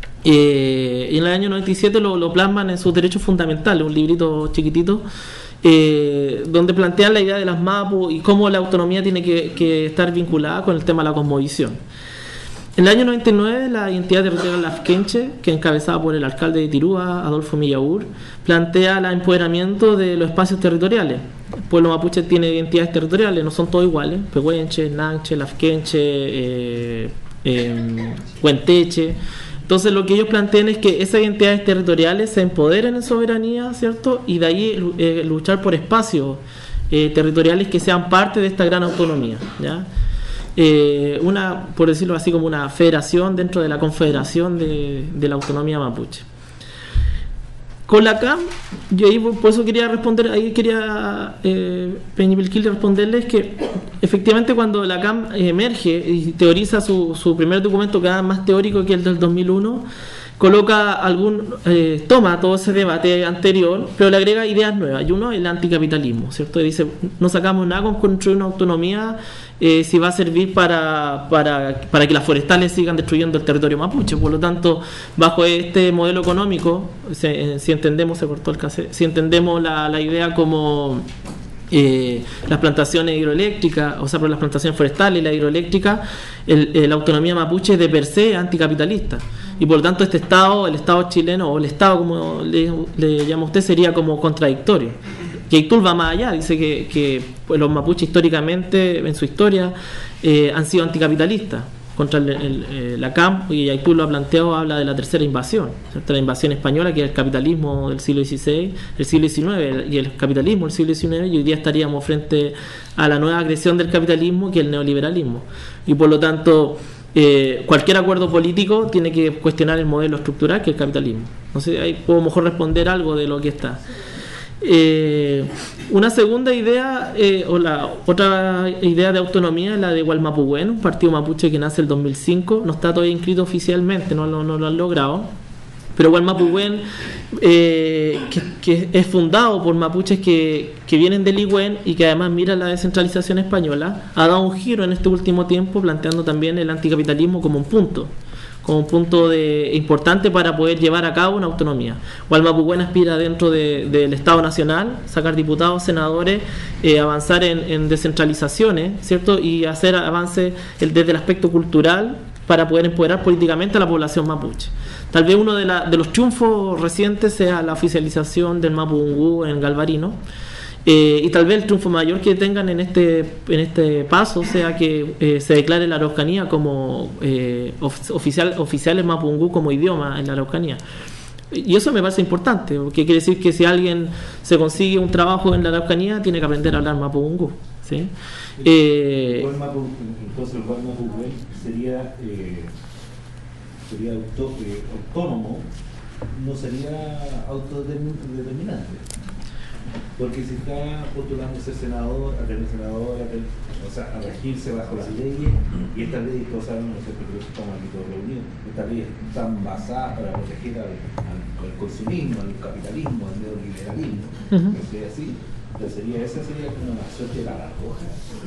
Eh, y en el año noventa y siete lo, lo plasman en sus derechos fundamentales, un librito chiquitito, eh, donde plantean la idea de las mapu y cómo la autonomía tiene que, que estar vinculada con el tema de la cosmovisión. En el año noventa y nueve, la identidad territorial Lafkenche, que encabezada por el alcalde de Tirúa, Adolfo Millaur, plantea el empoderamiento de los espacios territoriales. El pueblo mapuche tiene identidades territoriales, no son todos iguales, Pehuenche, Nanche, Lafkenche, eh, eh, Huenteche. Entonces lo que ellos plantean es que esas identidades territoriales se empoderen en soberanía, ¿cierto? Y de ahí eh, luchar por espacios eh, territoriales que sean parte de esta gran autonomía, ¿ya? Eh, una, por decirlo así, como una federación dentro de la confederación de, de la autonomía mapuche. Con la C A M, yo ahí por eso quería responder, ahí quería eh, Peñipilquil responderles que efectivamente cuando la C A M emerge y teoriza su, su primer documento, que era más teórico que el del dos mil uno, coloca algún, eh, toma todo ese debate anterior, pero le agrega ideas nuevas. Y uno, el anticapitalismo, ¿cierto? Y dice, no sacamos nada con construir una autonomía eh, si va a servir para, para, para que las forestales sigan destruyendo el territorio mapuche. Por lo tanto, bajo este modelo económico, si, si entendemos, se cortó el cassette, si entendemos la, la idea como eh, las plantaciones hidroeléctricas, o sea, por las plantaciones forestales y la hidroeléctrica, el, el, la autonomía mapuche es de per se anticapitalista. Y por lo tanto este Estado, el Estado chileno, o el Estado como le, le llama usted, sería como contradictorio. Y Aytul va más allá, dice que, que pues, los mapuches históricamente, en su historia, eh, han sido anticapitalistas contra el, el, el, la C A M, y Aytul lo ha planteado, habla de la tercera invasión, ¿cierto? La invasión española, que es el capitalismo del siglo dieciséis, el siglo diecinueve, y el capitalismo del siglo diecinueve, y hoy día estaríamos frente a la nueva agresión del capitalismo, que es el neoliberalismo. Y por lo tanto, Eh, cualquier acuerdo político tiene que cuestionar el modelo estructural que es el capitalismo. No sé, ahí puedo mejor responder algo de lo que está. Eh, una segunda idea, eh, o la otra idea de autonomía es la de Gualmapuhuen, un partido mapuche que nace el dos mil cinco, no está todavía inscrito oficialmente, no, no, no lo han logrado. Pero Gualmapuhuen, eh, que, que es fundado por mapuches que, que vienen de Ligüen y que además mira la descentralización española, ha dado un giro en este último tiempo, planteando también el anticapitalismo como un punto, como un punto de, importante para poder llevar a cabo una autonomía. Gualmapuhuen aspira dentro de, del Estado Nacional, sacar diputados, senadores, eh, avanzar en, en descentralizaciones, ¿cierto? Y hacer avances desde el aspecto cultural para poder empoderar políticamente a la población mapuche. Tal vez uno de, la, de los triunfos recientes sea la oficialización del Mapudungún en Galvarino, Eh, y tal vez el triunfo mayor que tengan en este en este paso sea que eh, se declare la Araucanía como eh, of, oficial oficiales mapungú como idioma en la Araucanía. Y eso me parece importante, porque quiere decir que si alguien se consigue un trabajo en la Araucanía, tiene que aprender a hablar mapungú, ¿sí? Eh, el mapu, entonces el mapungú sería, eh, sería auto, eh, autónomo, no sería autodeterminante. Porque si está postulando a ser senador, a tener senador, a tener, o sea, a regirse bajo las leyes, y estas leyes, todos sabemos, no sé, porque estamos aquí todos reunidos, estas leyes están basadas para proteger al, al, al consumismo, al capitalismo, al neoliberalismo, uh-huh. No sé, así, pero sería, esa sería como una suerte de la barroja.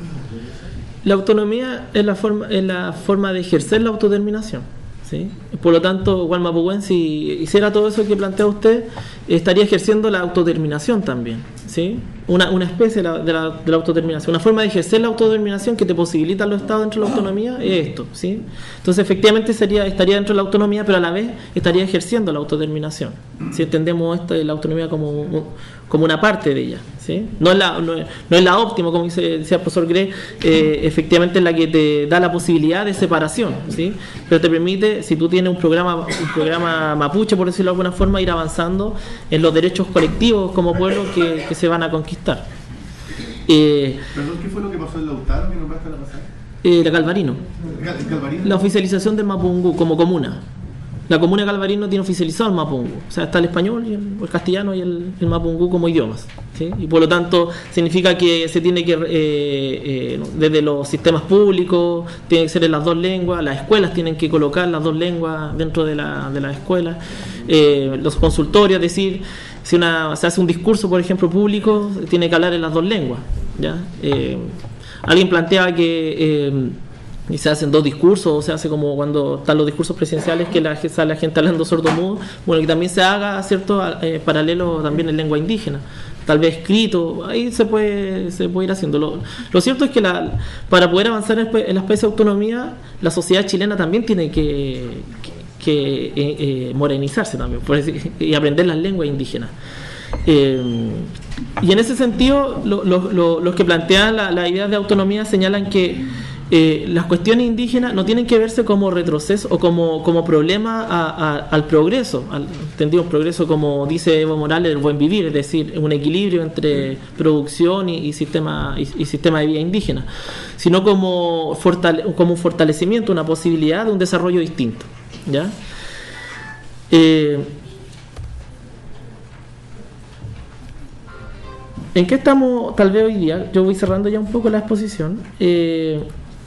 La autonomía es la forma, es la forma de ejercer la autodeterminación. ¿Sí? Por lo tanto, Guan Mapungún, si hiciera todo eso que plantea usted, estaría ejerciendo la autodeterminación también, ¿sí? Una, una especie de la, de, la, de la autodeterminación, una forma de ejercer la autodeterminación que te posibilita los estados dentro de la autonomía es esto, ¿sí? Entonces, efectivamente, sería, estaría dentro de la autonomía, pero a la vez estaría ejerciendo la autodeterminación, si entendemos esta, la autonomía como, como una parte de ella, ¿sí? No es la, no es, no es la óptima, como dice, decía el profesor Gray, eh, efectivamente es la que te da la posibilidad de separación, ¿sí? Pero te permite, si tú tienes un programa, un programa mapuche, por decirlo de alguna forma, ir avanzando en los derechos colectivos como pueblo que, que se van a conquistar. Eh, ¿Perdón, qué fue lo que pasó en Lautaro que nombraste la pasada? Eh, la Calvarino. ¿El Calvarino? La oficialización del mapungú como comuna. La comuna de Calvarino tiene oficializado el mapungú. O sea, está el español, y el, el castellano y el, el mapungú como idiomas, ¿sí? Y por lo tanto significa que se tiene que, eh, eh, desde los sistemas públicos, tiene que ser en las dos lenguas, las escuelas tienen que colocar las dos lenguas dentro de la, de la escuela, eh, los consultorios, es decir, si una, se hace un discurso, por ejemplo, público, tiene que hablar en las dos lenguas, ¿ya? Eh, alguien planteaba que... Eh, y se hacen dos discursos, o se hace como cuando están los discursos presidenciales que la, sale la gente hablando sordo-mudo, bueno, que también se haga, ¿cierto?, eh, paralelo también en lengua indígena, tal vez escrito, ahí se puede se puede ir haciendo. Lo, lo cierto es que la, para poder avanzar en, en la especie de autonomía, la sociedad chilena también tiene que, que, que eh, eh, morenizarse también, por decir, y aprender las lenguas indígenas. Eh, y en ese sentido, lo, lo, lo, los que plantean la, la idea de autonomía señalan que Eh, las cuestiones indígenas no tienen que verse como retroceso o como, como problema a, a, al progreso, al entendido progreso como dice Evo Morales del buen vivir, es decir, un equilibrio entre producción y, y, sistema, y, y sistema de vida indígena, sino como, fortale, como un fortalecimiento, una posibilidad de un desarrollo distinto, ¿ya? Eh, ¿En qué estamos tal vez hoy día? Yo voy cerrando ya un poco la exposición. Eh,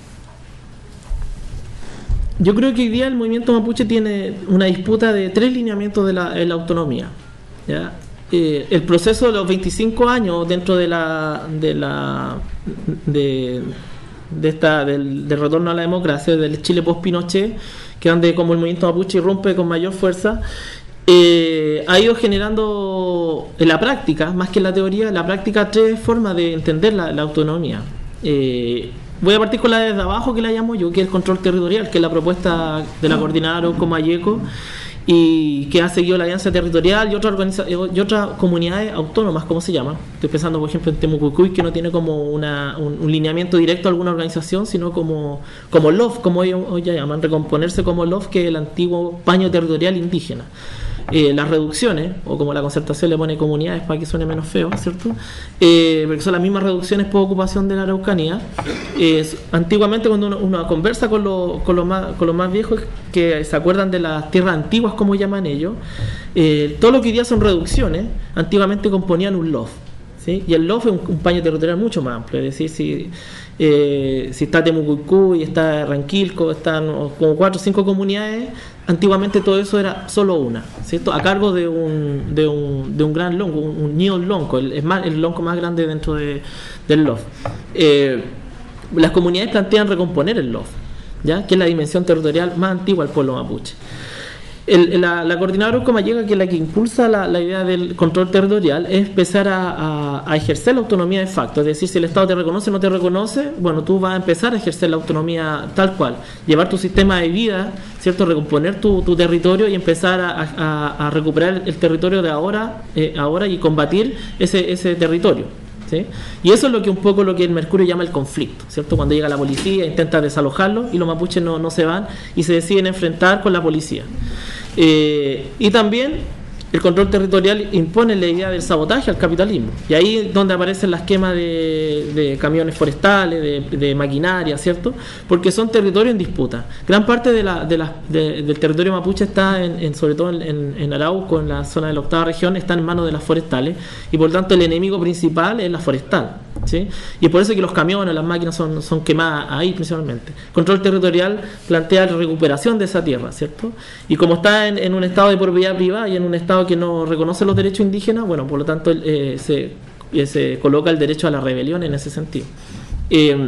Yo creo que hoy día el movimiento mapuche tiene una disputa de tres lineamientos de la, de la autonomía, ¿ya? Eh, el proceso de los veinticinco años dentro de la de la de, de esta del, del retorno a la democracia del Chile post Pinochet, que donde como el movimiento mapuche irrumpe con mayor fuerza, eh, ha ido generando en la práctica, más que en la teoría, en la práctica tres formas de entender la, la autonomía. Eh, Voy a partir con la desde abajo, que la llamo yo, que es el control territorial, que es la propuesta de la coordinadora Arauco Mayeco, y que ha seguido la Alianza Territorial y otras organiza- y otras comunidades autónomas, ¿cómo se llama? Estoy pensando, por ejemplo, en Temucuicuy, que no tiene como una, un, un lineamiento directo a alguna organización, sino como, como L O F, como ellos hoy ya llaman, recomponerse como L O F, que es el antiguo paño territorial indígena. Eh, las reducciones, o como la concertación le pone comunidades para que suene menos feo, ¿cierto? Eh, porque son las mismas reducciones por ocupación de la Araucanía. Eh, antiguamente, cuando uno, uno conversa con los con los más, con los más viejos que se acuerdan de las tierras antiguas, como llaman ellos, eh, todo lo que hoy día son reducciones, antiguamente componían un L O F, ¿sí? Y el L O F es un, un paño territorial mucho más amplio, es decir, si, eh, si está Temucuicuy, está Ranquilco, están como cuatro o cinco comunidades. Antiguamente todo eso era solo una, ¿cierto? A cargo de un, de un, de un gran lonco, un, un ñido lonco, el, es más, el lonco más grande dentro de, del L O F. Eh, las comunidades plantean recomponer el L O F, ¿ya? Que es la dimensión territorial más antigua del pueblo mapuche. El, la, la coordinadora Arauco Mayeco, que es la que impulsa la, la idea del control territorial, es empezar a, a, a ejercer la autonomía de facto, es decir, si el Estado te reconoce o no te reconoce, bueno, tú vas a empezar a ejercer la autonomía tal cual, llevar tu sistema de vida, ¿cierto?, recomponer tu, tu territorio y empezar a, a, a recuperar el territorio de ahora, eh, ahora y combatir ese, ese territorio, ¿sí? Y eso es lo que un poco lo que el Mercurio llama el conflicto, ¿cierto? Cuando llega la policía, intenta desalojarlo y los mapuches no, no se van y se deciden enfrentar con la policía. Eh, y también el control territorial impone la idea del sabotaje al capitalismo. Y ahí es donde aparecen las quemas de, de camiones forestales, de, de maquinaria, ¿cierto? Porque son territorios en disputa. Gran parte de la, de la, de, del territorio mapuche está, en, en, sobre todo en, en, en Arauco, en la zona de la octava región, está en manos de las forestales. Y por tanto el enemigo principal es la forestal, ¿sí? Y por eso que los camiones, las máquinas son, son quemadas ahí principalmente. Control territorial plantea la recuperación de esa tierra, ¿cierto? Y como está en, en un estado de propiedad privada y en un estado que no reconoce los derechos indígenas, bueno, por lo tanto eh, se, eh, se coloca el derecho a la rebelión en ese sentido. Eh,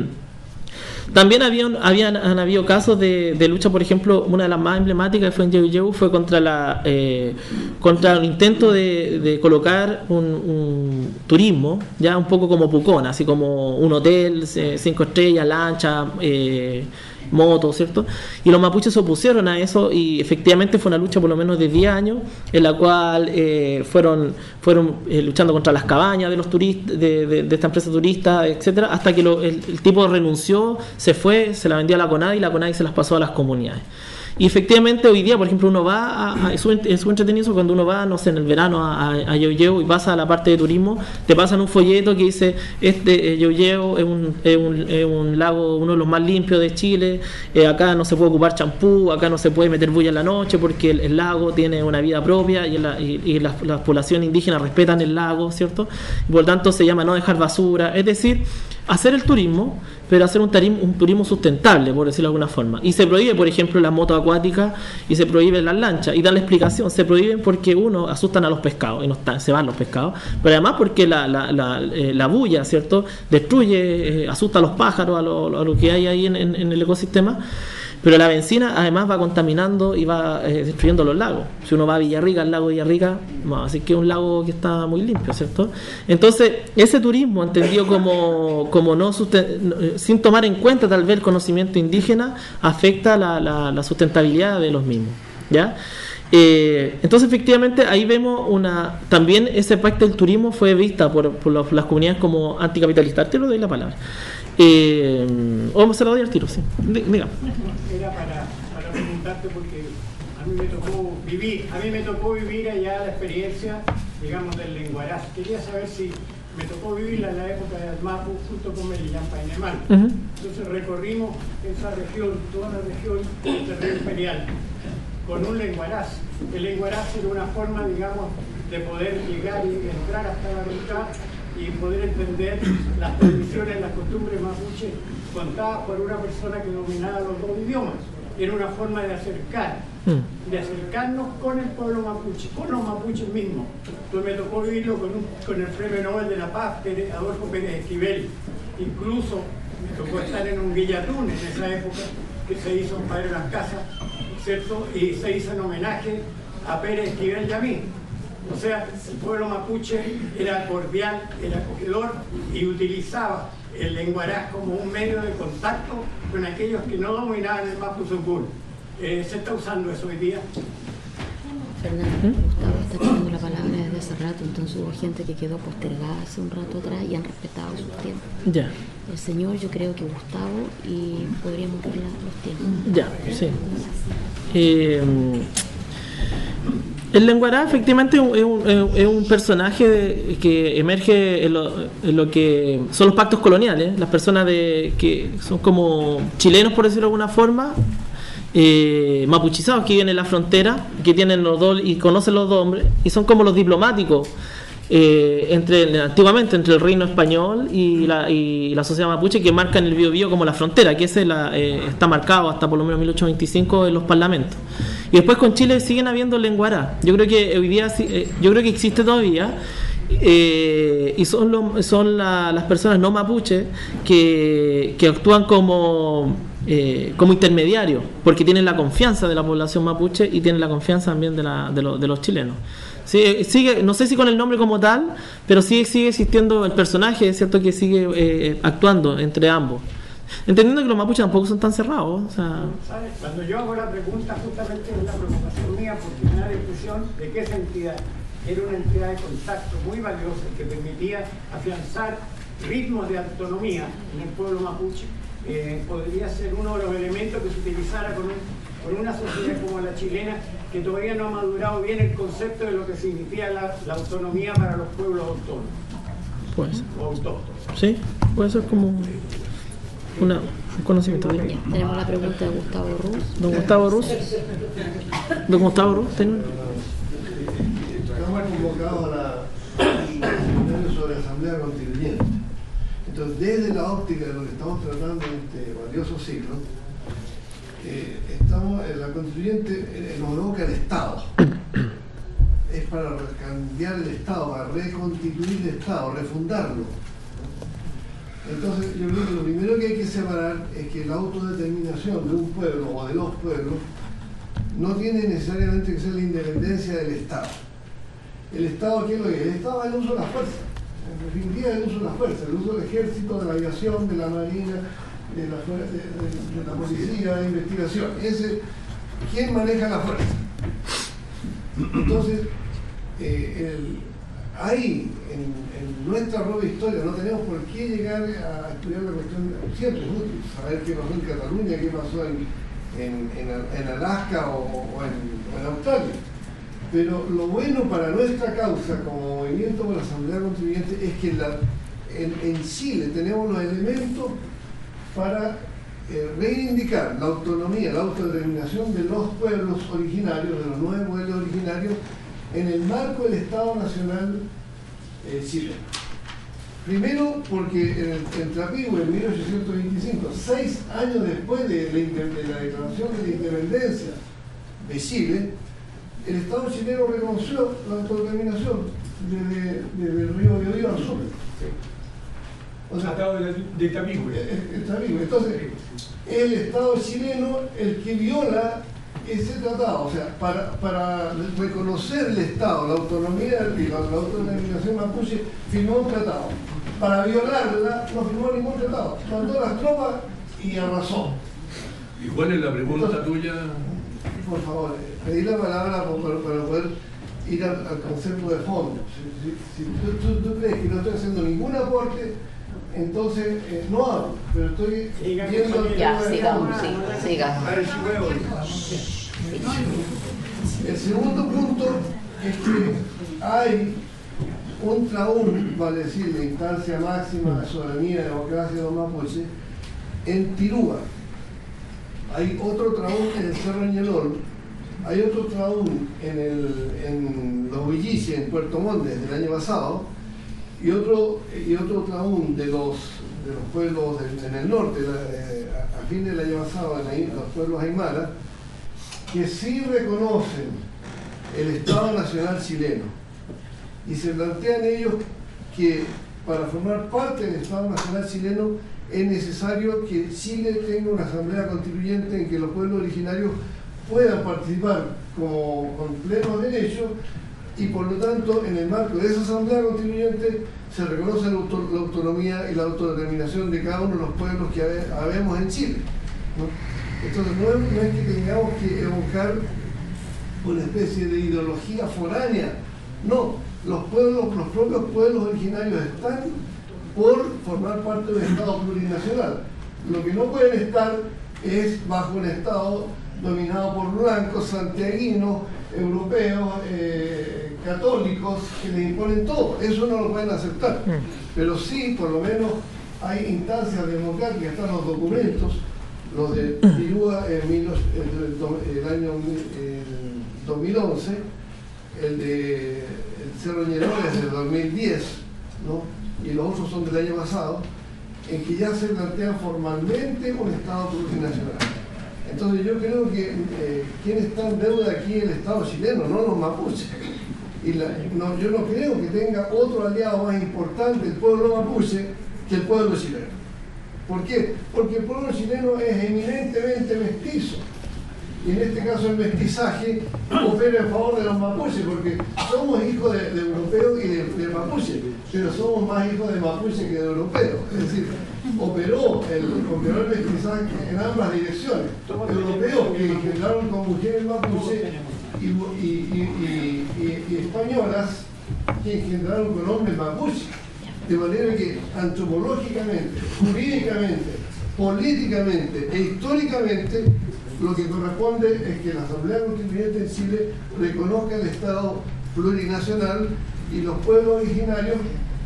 También habían, habían han habido casos de, de lucha, por ejemplo, una de las más emblemáticas fue en Yeuyeu, fue contra la eh, contra un intento de, de colocar un, un turismo, ya un poco como Pucón, así como un hotel, eh, cinco estrellas, lancha, eh, moto, ¿cierto? Y los mapuches se opusieron a eso y efectivamente fue una lucha por lo menos de diez años en la cual eh, fueron fueron eh, luchando contra las cabañas de los turistas, de, de, de esta empresa turista, etcétera, hasta que lo, el, el tipo renunció, se fue, se la vendió a la CONADI y la CONADI se las pasó a las comunidades. Y efectivamente hoy día, por ejemplo, uno va a, a es muy entretenido cuando uno va, no sé, en el verano a, a Yeuyeu y pasa a la parte de turismo, te pasan un folleto que dice este eh, Yeuyeu es un, es, un, es un lago, uno de los más limpios de Chile, eh, acá no se puede ocupar champú, acá no se puede meter bulla en la noche porque el, el lago tiene una vida propia y, la, y, y las, las poblaciones indígenas respetan el lago, ¿cierto? Y por lo tanto se llama no dejar basura, es decir, hacer el turismo, pero hacer un, tarim, un turismo sustentable, por decirlo de alguna forma. Y se prohíbe, por ejemplo, las motos acuáticas y se prohíben las lanchas. Y dan la explicación, se prohíben porque, uno, asustan a los pescados, y no están, se van los pescados, pero además porque la, la, la, eh, la bulla, ¿cierto?, destruye, eh, asusta a los pájaros, a lo, a lo que hay ahí en, en, en el ecosistema. Pero la benzina además va contaminando y va eh, destruyendo los lagos. Si uno va a Villarrica, el lago de Villarrica, bueno, así que es un lago que está muy limpio, ¿cierto? Entonces, ese turismo entendido como, como no susten- sin tomar en cuenta tal vez el conocimiento indígena, afecta la, la, la sustentabilidad de los mismos, ¿ya? Eh, entonces efectivamente ahí vemos una también ese pacto del turismo fue vista por, por los, las comunidades como anticapitalistas. Te lo doy la palabra. Eh, o se lo doy al tiro, sí. Diga. Era para, para preguntarte porque a mí me tocó vivir, a mí me tocó vivir allá la experiencia, digamos, del lenguaraz. Quería saber si me tocó vivirla en la época del Mapu junto con Melillán Painemán. Uh-huh. Entonces recorrimos esa región, toda la región del Río Imperial, con un lenguaraz. El lenguaraz era una forma, digamos, de poder llegar y entrar hasta la mitad y poder entender las tradiciones, las costumbres mapuche contadas por una persona que dominaba los dos idiomas. Era una forma de acercar, de acercarnos con el pueblo mapuche, con los mapuches mismos. Entonces me tocó vivirlo con, un, con el Premio Nobel de la Paz, Pérez, Adolfo Pérez Esquivel. Incluso me tocó estar en un guillatún en esa época que se hizo en Padre Las Casas, ¿cierto? Y se hizo en homenaje a Pérez Esquivel y a mí. O sea, el pueblo mapuche era cordial, era acogedor y utilizaba el lenguaraz como un medio de contacto con aquellos que no dominaban el Mapuzungún. Eh, ¿Se está usando eso hoy día? Fernando, Gustavo está tomando la palabra desde hace rato, entonces hubo gente que quedó postergada hace un rato atrás y han respetado sus tiempos. Ya. El señor, yo creo que Gustavo, y podríamos ver los tiempos. Ya, sí. Eh, El lenguaraz efectivamente es un, es un personaje de, que emerge en lo, en lo que son los pactos coloniales, las personas de, que son como chilenos, por decirlo de alguna forma, eh, mapuchizados, que viven en la frontera, que tienen los dos y conocen los dos hombres, y son como los diplomáticos eh, entre antiguamente entre el reino español y la, y la sociedad mapuche, que marcan el Biobío como la frontera, que ese la, eh, está marcado hasta por lo menos mil ochocientos veinticinco en los parlamentos. Y después con Chile siguen habiendo lenguaraz. Yo creo que hoy día eh, yo creo que existe todavía. Eh, y son, lo, son la, las personas no mapuches que, que actúan como eh, como intermediarios, porque tienen la confianza de la población mapuche y tienen la confianza también de, la, de, lo, de los chilenos. Sí, sigue, no sé si con el nombre como tal, pero sí sigue existiendo el personaje, es cierto que sigue eh, actuando entre ambos, entendiendo que los mapuches tampoco son tan cerrados. O sea, ¿sabes? Cuando yo hago la pregunta, justamente es la preocupación mía, porque me da la impresión de que esa entidad era una entidad de contacto muy valiosa que permitía afianzar ritmos de autonomía en el pueblo mapuche. Eh, podría ser uno de los elementos que se utilizara con, un, con una sociedad como la chilena, que todavía no ha madurado bien el concepto de lo que significa la, la autonomía para los pueblos autónomos. Pues. O autóctonos. Sí, puede ser como una, un conocimiento de... Ya, tenemos la pregunta de Gustavo Ruz. Don Gustavo Ruz. Don Gustavo Ruz, ¿tiene? Estamos convocados a la seminario sobre la Asamblea Constituyente. Entonces, desde la óptica de lo que estamos tratando en este valioso ciclo, eh, estamos en la Constituyente eh, nos evoca el Estado. Es para cambiar el Estado, para reconstituir el Estado, refundarlo. Entonces, yo creo que lo primero que hay que separar es que la autodeterminación de un pueblo o de dos pueblos no tiene necesariamente que ser la independencia del Estado. El Estado, ¿qué es lo que es? El Estado es el uso de la fuerza. En definitiva, el uso de la fuerza, el uso del ejército, de la aviación, de la marina, de la, de, de, de la policía, de investigación. Ese, ¿quién maneja la fuerza? Entonces, eh, el, ahí, en, en nuestra propia historia, no tenemos por qué llegar a estudiar la cuestión, siempre es útil saber qué pasó en Cataluña, qué pasó en, en, en, en Alaska o, o, en, o en Australia. Pero lo bueno para nuestra causa como movimiento por la Asamblea Constituyente es que la, en, en Chile tenemos los elementos para eh, reivindicar la autonomía, la autodeterminación de los pueblos originarios, de los nueve pueblos originarios, en el marco del Estado Nacional eh, chileno. Primero porque en, el, en Trapigüe, en mil ochocientos veinticinco, seis años después de la, de la declaración de la independencia de Chile, el Estado chileno reconoció la autodeterminación desde, desde el río Biobío al sur. O sea, Tratado de, de Trapigüe. El Trapigüe. Entonces, el Estado chileno el que viola ese tratado. O sea, para, para reconocer el Estado, la autonomía y la, la autodeterminación mapuche, firmó un tratado. Para violarla, no firmó ningún tratado. Mandó las tropas y arrasó. ¿Y cuál es la pregunta Entonces, tuya? Por favor, pedí la palabra para, para poder ir al, al concepto de fondo. Si, si, si tú, tú, tú crees que no estoy haciendo ningún aporte, entonces eh, no hablo, pero estoy viendo el ya, tema de sigamos, fondo. sí, sigamos. El segundo punto es que hay un traún, vale decir, la instancia máxima de soberanía y democracia de los mapuches, en Tirúa. Hay otro traún en el Cerro Ñelol, hay otro traún en, el, en Los Huilliches, en Puerto Montt, desde el año pasado, y otro, y otro traún de los, de los pueblos de, en el norte, la, eh, a, a fin del año pasado, en la, los pueblos aymara, que sí reconocen el Estado Nacional chileno. Y se plantean ellos que para formar parte del Estado Nacional chileno es necesario que Chile tenga una asamblea constituyente en que los pueblos originarios puedan participar como, con plenos derechos y por lo tanto en el marco de esa asamblea constituyente se reconoce la, auto, la autonomía y la autodeterminación de cada uno de los pueblos que habemos en Chile, ¿no? Entonces no es, no es que tengamos que evocar una especie de ideología foránea, no, los pueblos, los propios pueblos originarios están por formar parte de un Estado plurinacional. Lo que no pueden estar es bajo un Estado dominado por blancos, santiaguinos, europeos, eh, católicos, que les imponen todo. Eso no lo pueden aceptar. Pero sí, por lo menos, hay instancias democráticas, están los documentos, los de Tirúa en el, el, el año el dos mil once, el de el Cerro Ñelol es del dos mil diez, ¿no? Y los otros son del año pasado, en que ya se plantea formalmente un Estado plurinacional. Entonces yo creo que eh, quien está en deuda aquí es el Estado chileno, no los mapuches. Y la, no, yo no creo que tenga otro aliado más importante el pueblo mapuche que el pueblo chileno. ¿Por qué? Porque el pueblo chileno es eminentemente mestizo. Y en este caso el mestizaje opera en favor de los mapuches, porque somos hijos de, de europeos y de, de mapuches, pero somos más hijos de mapuches que de europeos. Es decir, operó el, operó el mestizaje en ambas direcciones. Europeos que integraron con mujeres mapuches y, y, y, y, y españolas que engendraron con hombres mapuches, de manera que antropológicamente, jurídicamente, políticamente e históricamente lo que corresponde es que la Asamblea Constituyente en Chile reconozca el Estado plurinacional y los pueblos originarios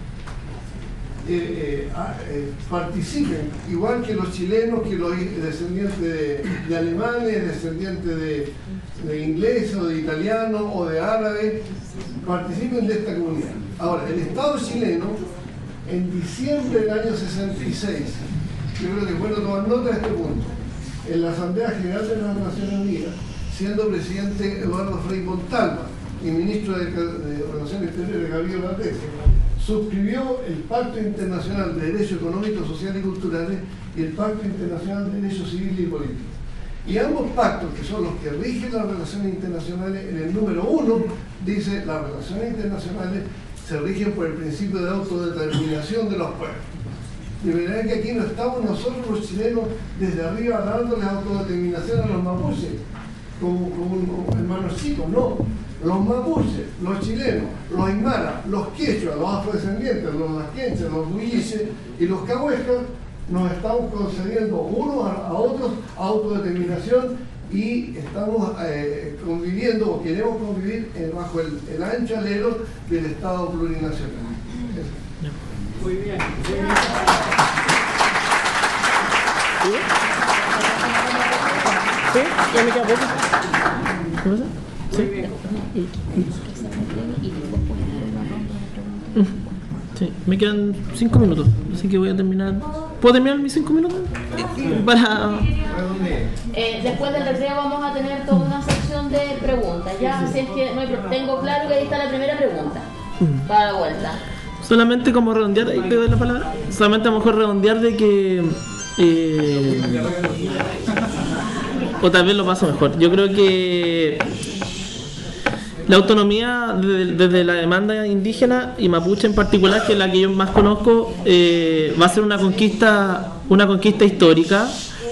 eh, eh, eh, participen, igual que los chilenos, que los descendientes de, de alemanes, descendientes de, de ingleses o de italianos o de árabes, participen de esta comunidad. Ahora, el Estado chileno, en diciembre del año sesenta y seis, yo creo que es bueno tomar nota de este punto, en la Asamblea General de las Naciones Unidas, siendo presidente Eduardo Frei Montalva y ministro de, de Relaciones Exteriores Gabriel Valdés, suscribió el Pacto Internacional de Derechos Económicos, Sociales y Culturales y el Pacto Internacional de Derechos Civiles y Políticos. Y ambos pactos, que son los que rigen las relaciones internacionales, en el número uno dice: las relaciones internacionales se rigen por el principio de autodeterminación de los pueblos. De verdad que aquí no estamos nosotros los chilenos desde arriba dándoles autodeterminación a los mapuches, como, como hermanos chicos, no. Los mapuches, los chilenos, los aymaras, los quechuas, los afrodescendientes, los lasquenches, los huilliches y los cahuescas, nos estamos concediendo unos a, a otros autodeterminación y estamos eh, conviviendo o queremos convivir eh, bajo el, el ancho alero del Estado plurinacional. Eso. Muy bien. Muy bien. ¿Sí? ¿Ya me queda poco? ¿Qué pasa? Sí. Sí, me quedan cinco minutos, así que voy a terminar. ¿Puedo terminar mis cinco minutos? Para... Eh, después del recreo vamos a tener toda una sección de preguntas. Ya, así es que no hay pro- tengo claro que ahí está la primera pregunta para la vuelta. Solamente como redondear, ahí te doy la palabra. Solamente a lo mejor redondear de que. Eh, o tal vez lo paso mejor. Yo creo que la autonomía desde, desde la demanda indígena y mapuche en particular, que es la que yo más conozco, eh, va a ser una conquista, una conquista histórica.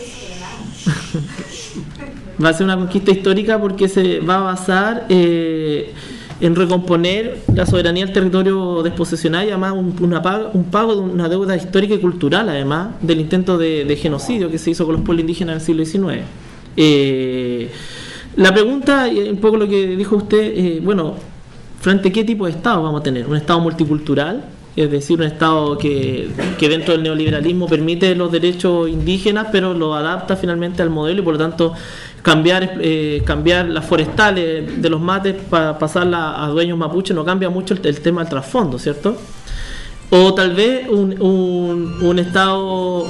Va a ser una conquista histórica porque se va a basar eh, en recomponer la soberanía del territorio desposesional y además un, una pago, un pago de una deuda histórica y cultural, además del intento de, de genocidio que se hizo con los pueblos indígenas en el siglo diecinueve. Eh, la pregunta, y un poco lo que dijo usted, eh, bueno, ¿frente a qué tipo de Estado vamos a tener? ¿Un Estado multicultural? Es decir, un Estado que, que dentro del neoliberalismo permite los derechos indígenas, pero lo adapta finalmente al modelo y por lo tanto cambiar eh, cambiar las forestales de los mates para pasarlas a dueños mapuches no cambia mucho el, el tema del trasfondo, ¿cierto? O tal vez un, un, un Estado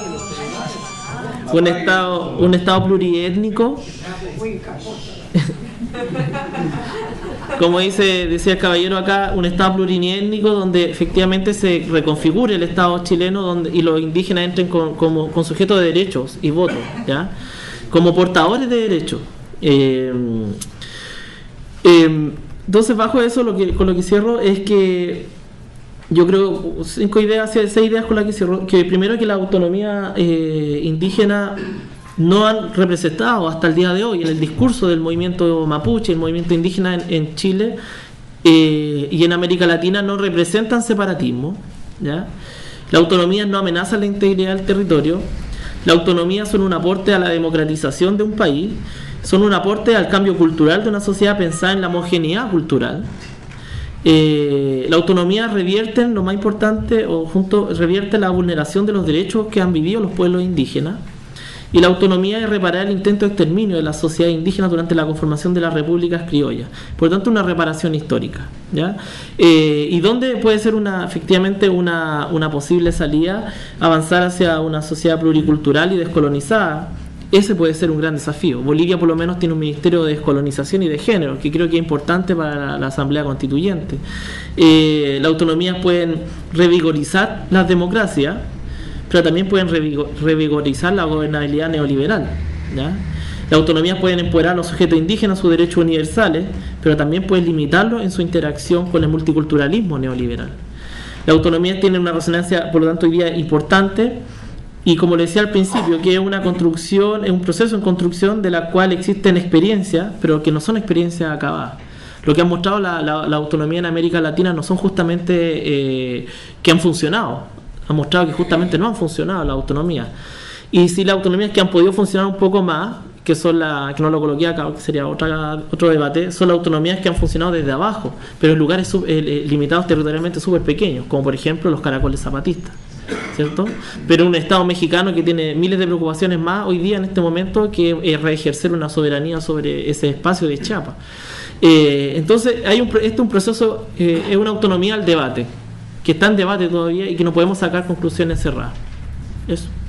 un Estado un Estado pluriétnico, como dice decía el caballero acá, un Estado pluriétnico donde efectivamente se reconfigure el Estado chileno donde y los indígenas entren con, como, con sujetos de derechos y votos, ¿ya? Como portadores de derechos. Eh, eh, entonces, bajo eso, lo que, con lo que cierro es que yo creo, cinco ideas, seis ideas con las que cierro, que primero que la autonomía eh, indígena no han representado hasta el día de hoy en el discurso del movimiento mapuche, el movimiento indígena en, en Chile eh, y en América Latina no representan separatismo, ¿ya? La autonomía no amenaza la integridad del territorio. La autonomía son un aporte a la democratización de un país, son un aporte al cambio cultural de una sociedad pensada en la homogeneidad cultural. Eh, la autonomía revierte, lo más importante, o junto revierte la vulneración de los derechos que han vivido los pueblos indígenas. Y la autonomía es reparar el intento de exterminio de la sociedad indígena durante la conformación de las repúblicas criollas. Por lo tanto, una reparación histórica, ¿ya? Eh, ¿Y dónde puede ser una efectivamente una, una posible salida? Avanzar hacia una sociedad pluricultural y descolonizada. Ese puede ser un gran desafío. Bolivia por lo menos tiene un ministerio de descolonización y de género, que creo que es importante para la, la Asamblea Constituyente. Eh, las autonomías pueden revigorizar las democracias, pero también pueden revigorizar la gobernabilidad neoliberal, ¿ya? Las autonomías pueden empoderar a los sujetos indígenas sus derechos universales, pero también pueden limitarlos en su interacción con el multiculturalismo neoliberal. Las autonomías tienen una resonancia, por lo tanto, hoy día importante y como le decía al principio, que es una construcción, es un proceso en construcción de la cual existen experiencias, pero que no son experiencias acabadas. Lo que han mostrado la, la, la autonomía en América Latina no son justamente eh, que han funcionado, han mostrado que justamente no han funcionado la autonomía. Y si las autonomías que han podido funcionar un poco más, que son la, que no lo coloqué acá, que sería otra, otro debate, son las autonomías que han funcionado desde abajo, pero en lugares sub, eh, limitados territorialmente súper pequeños, como por ejemplo los caracoles zapatistas, ¿cierto? Pero un Estado mexicano que tiene miles de preocupaciones más hoy día en este momento que eh, reejercer una soberanía sobre ese espacio de Chiapas. Eh, entonces, hay un, este es un proceso, eh, es una autonomía al debate, que está en debate todavía y que no podemos sacar conclusiones cerradas. Eso.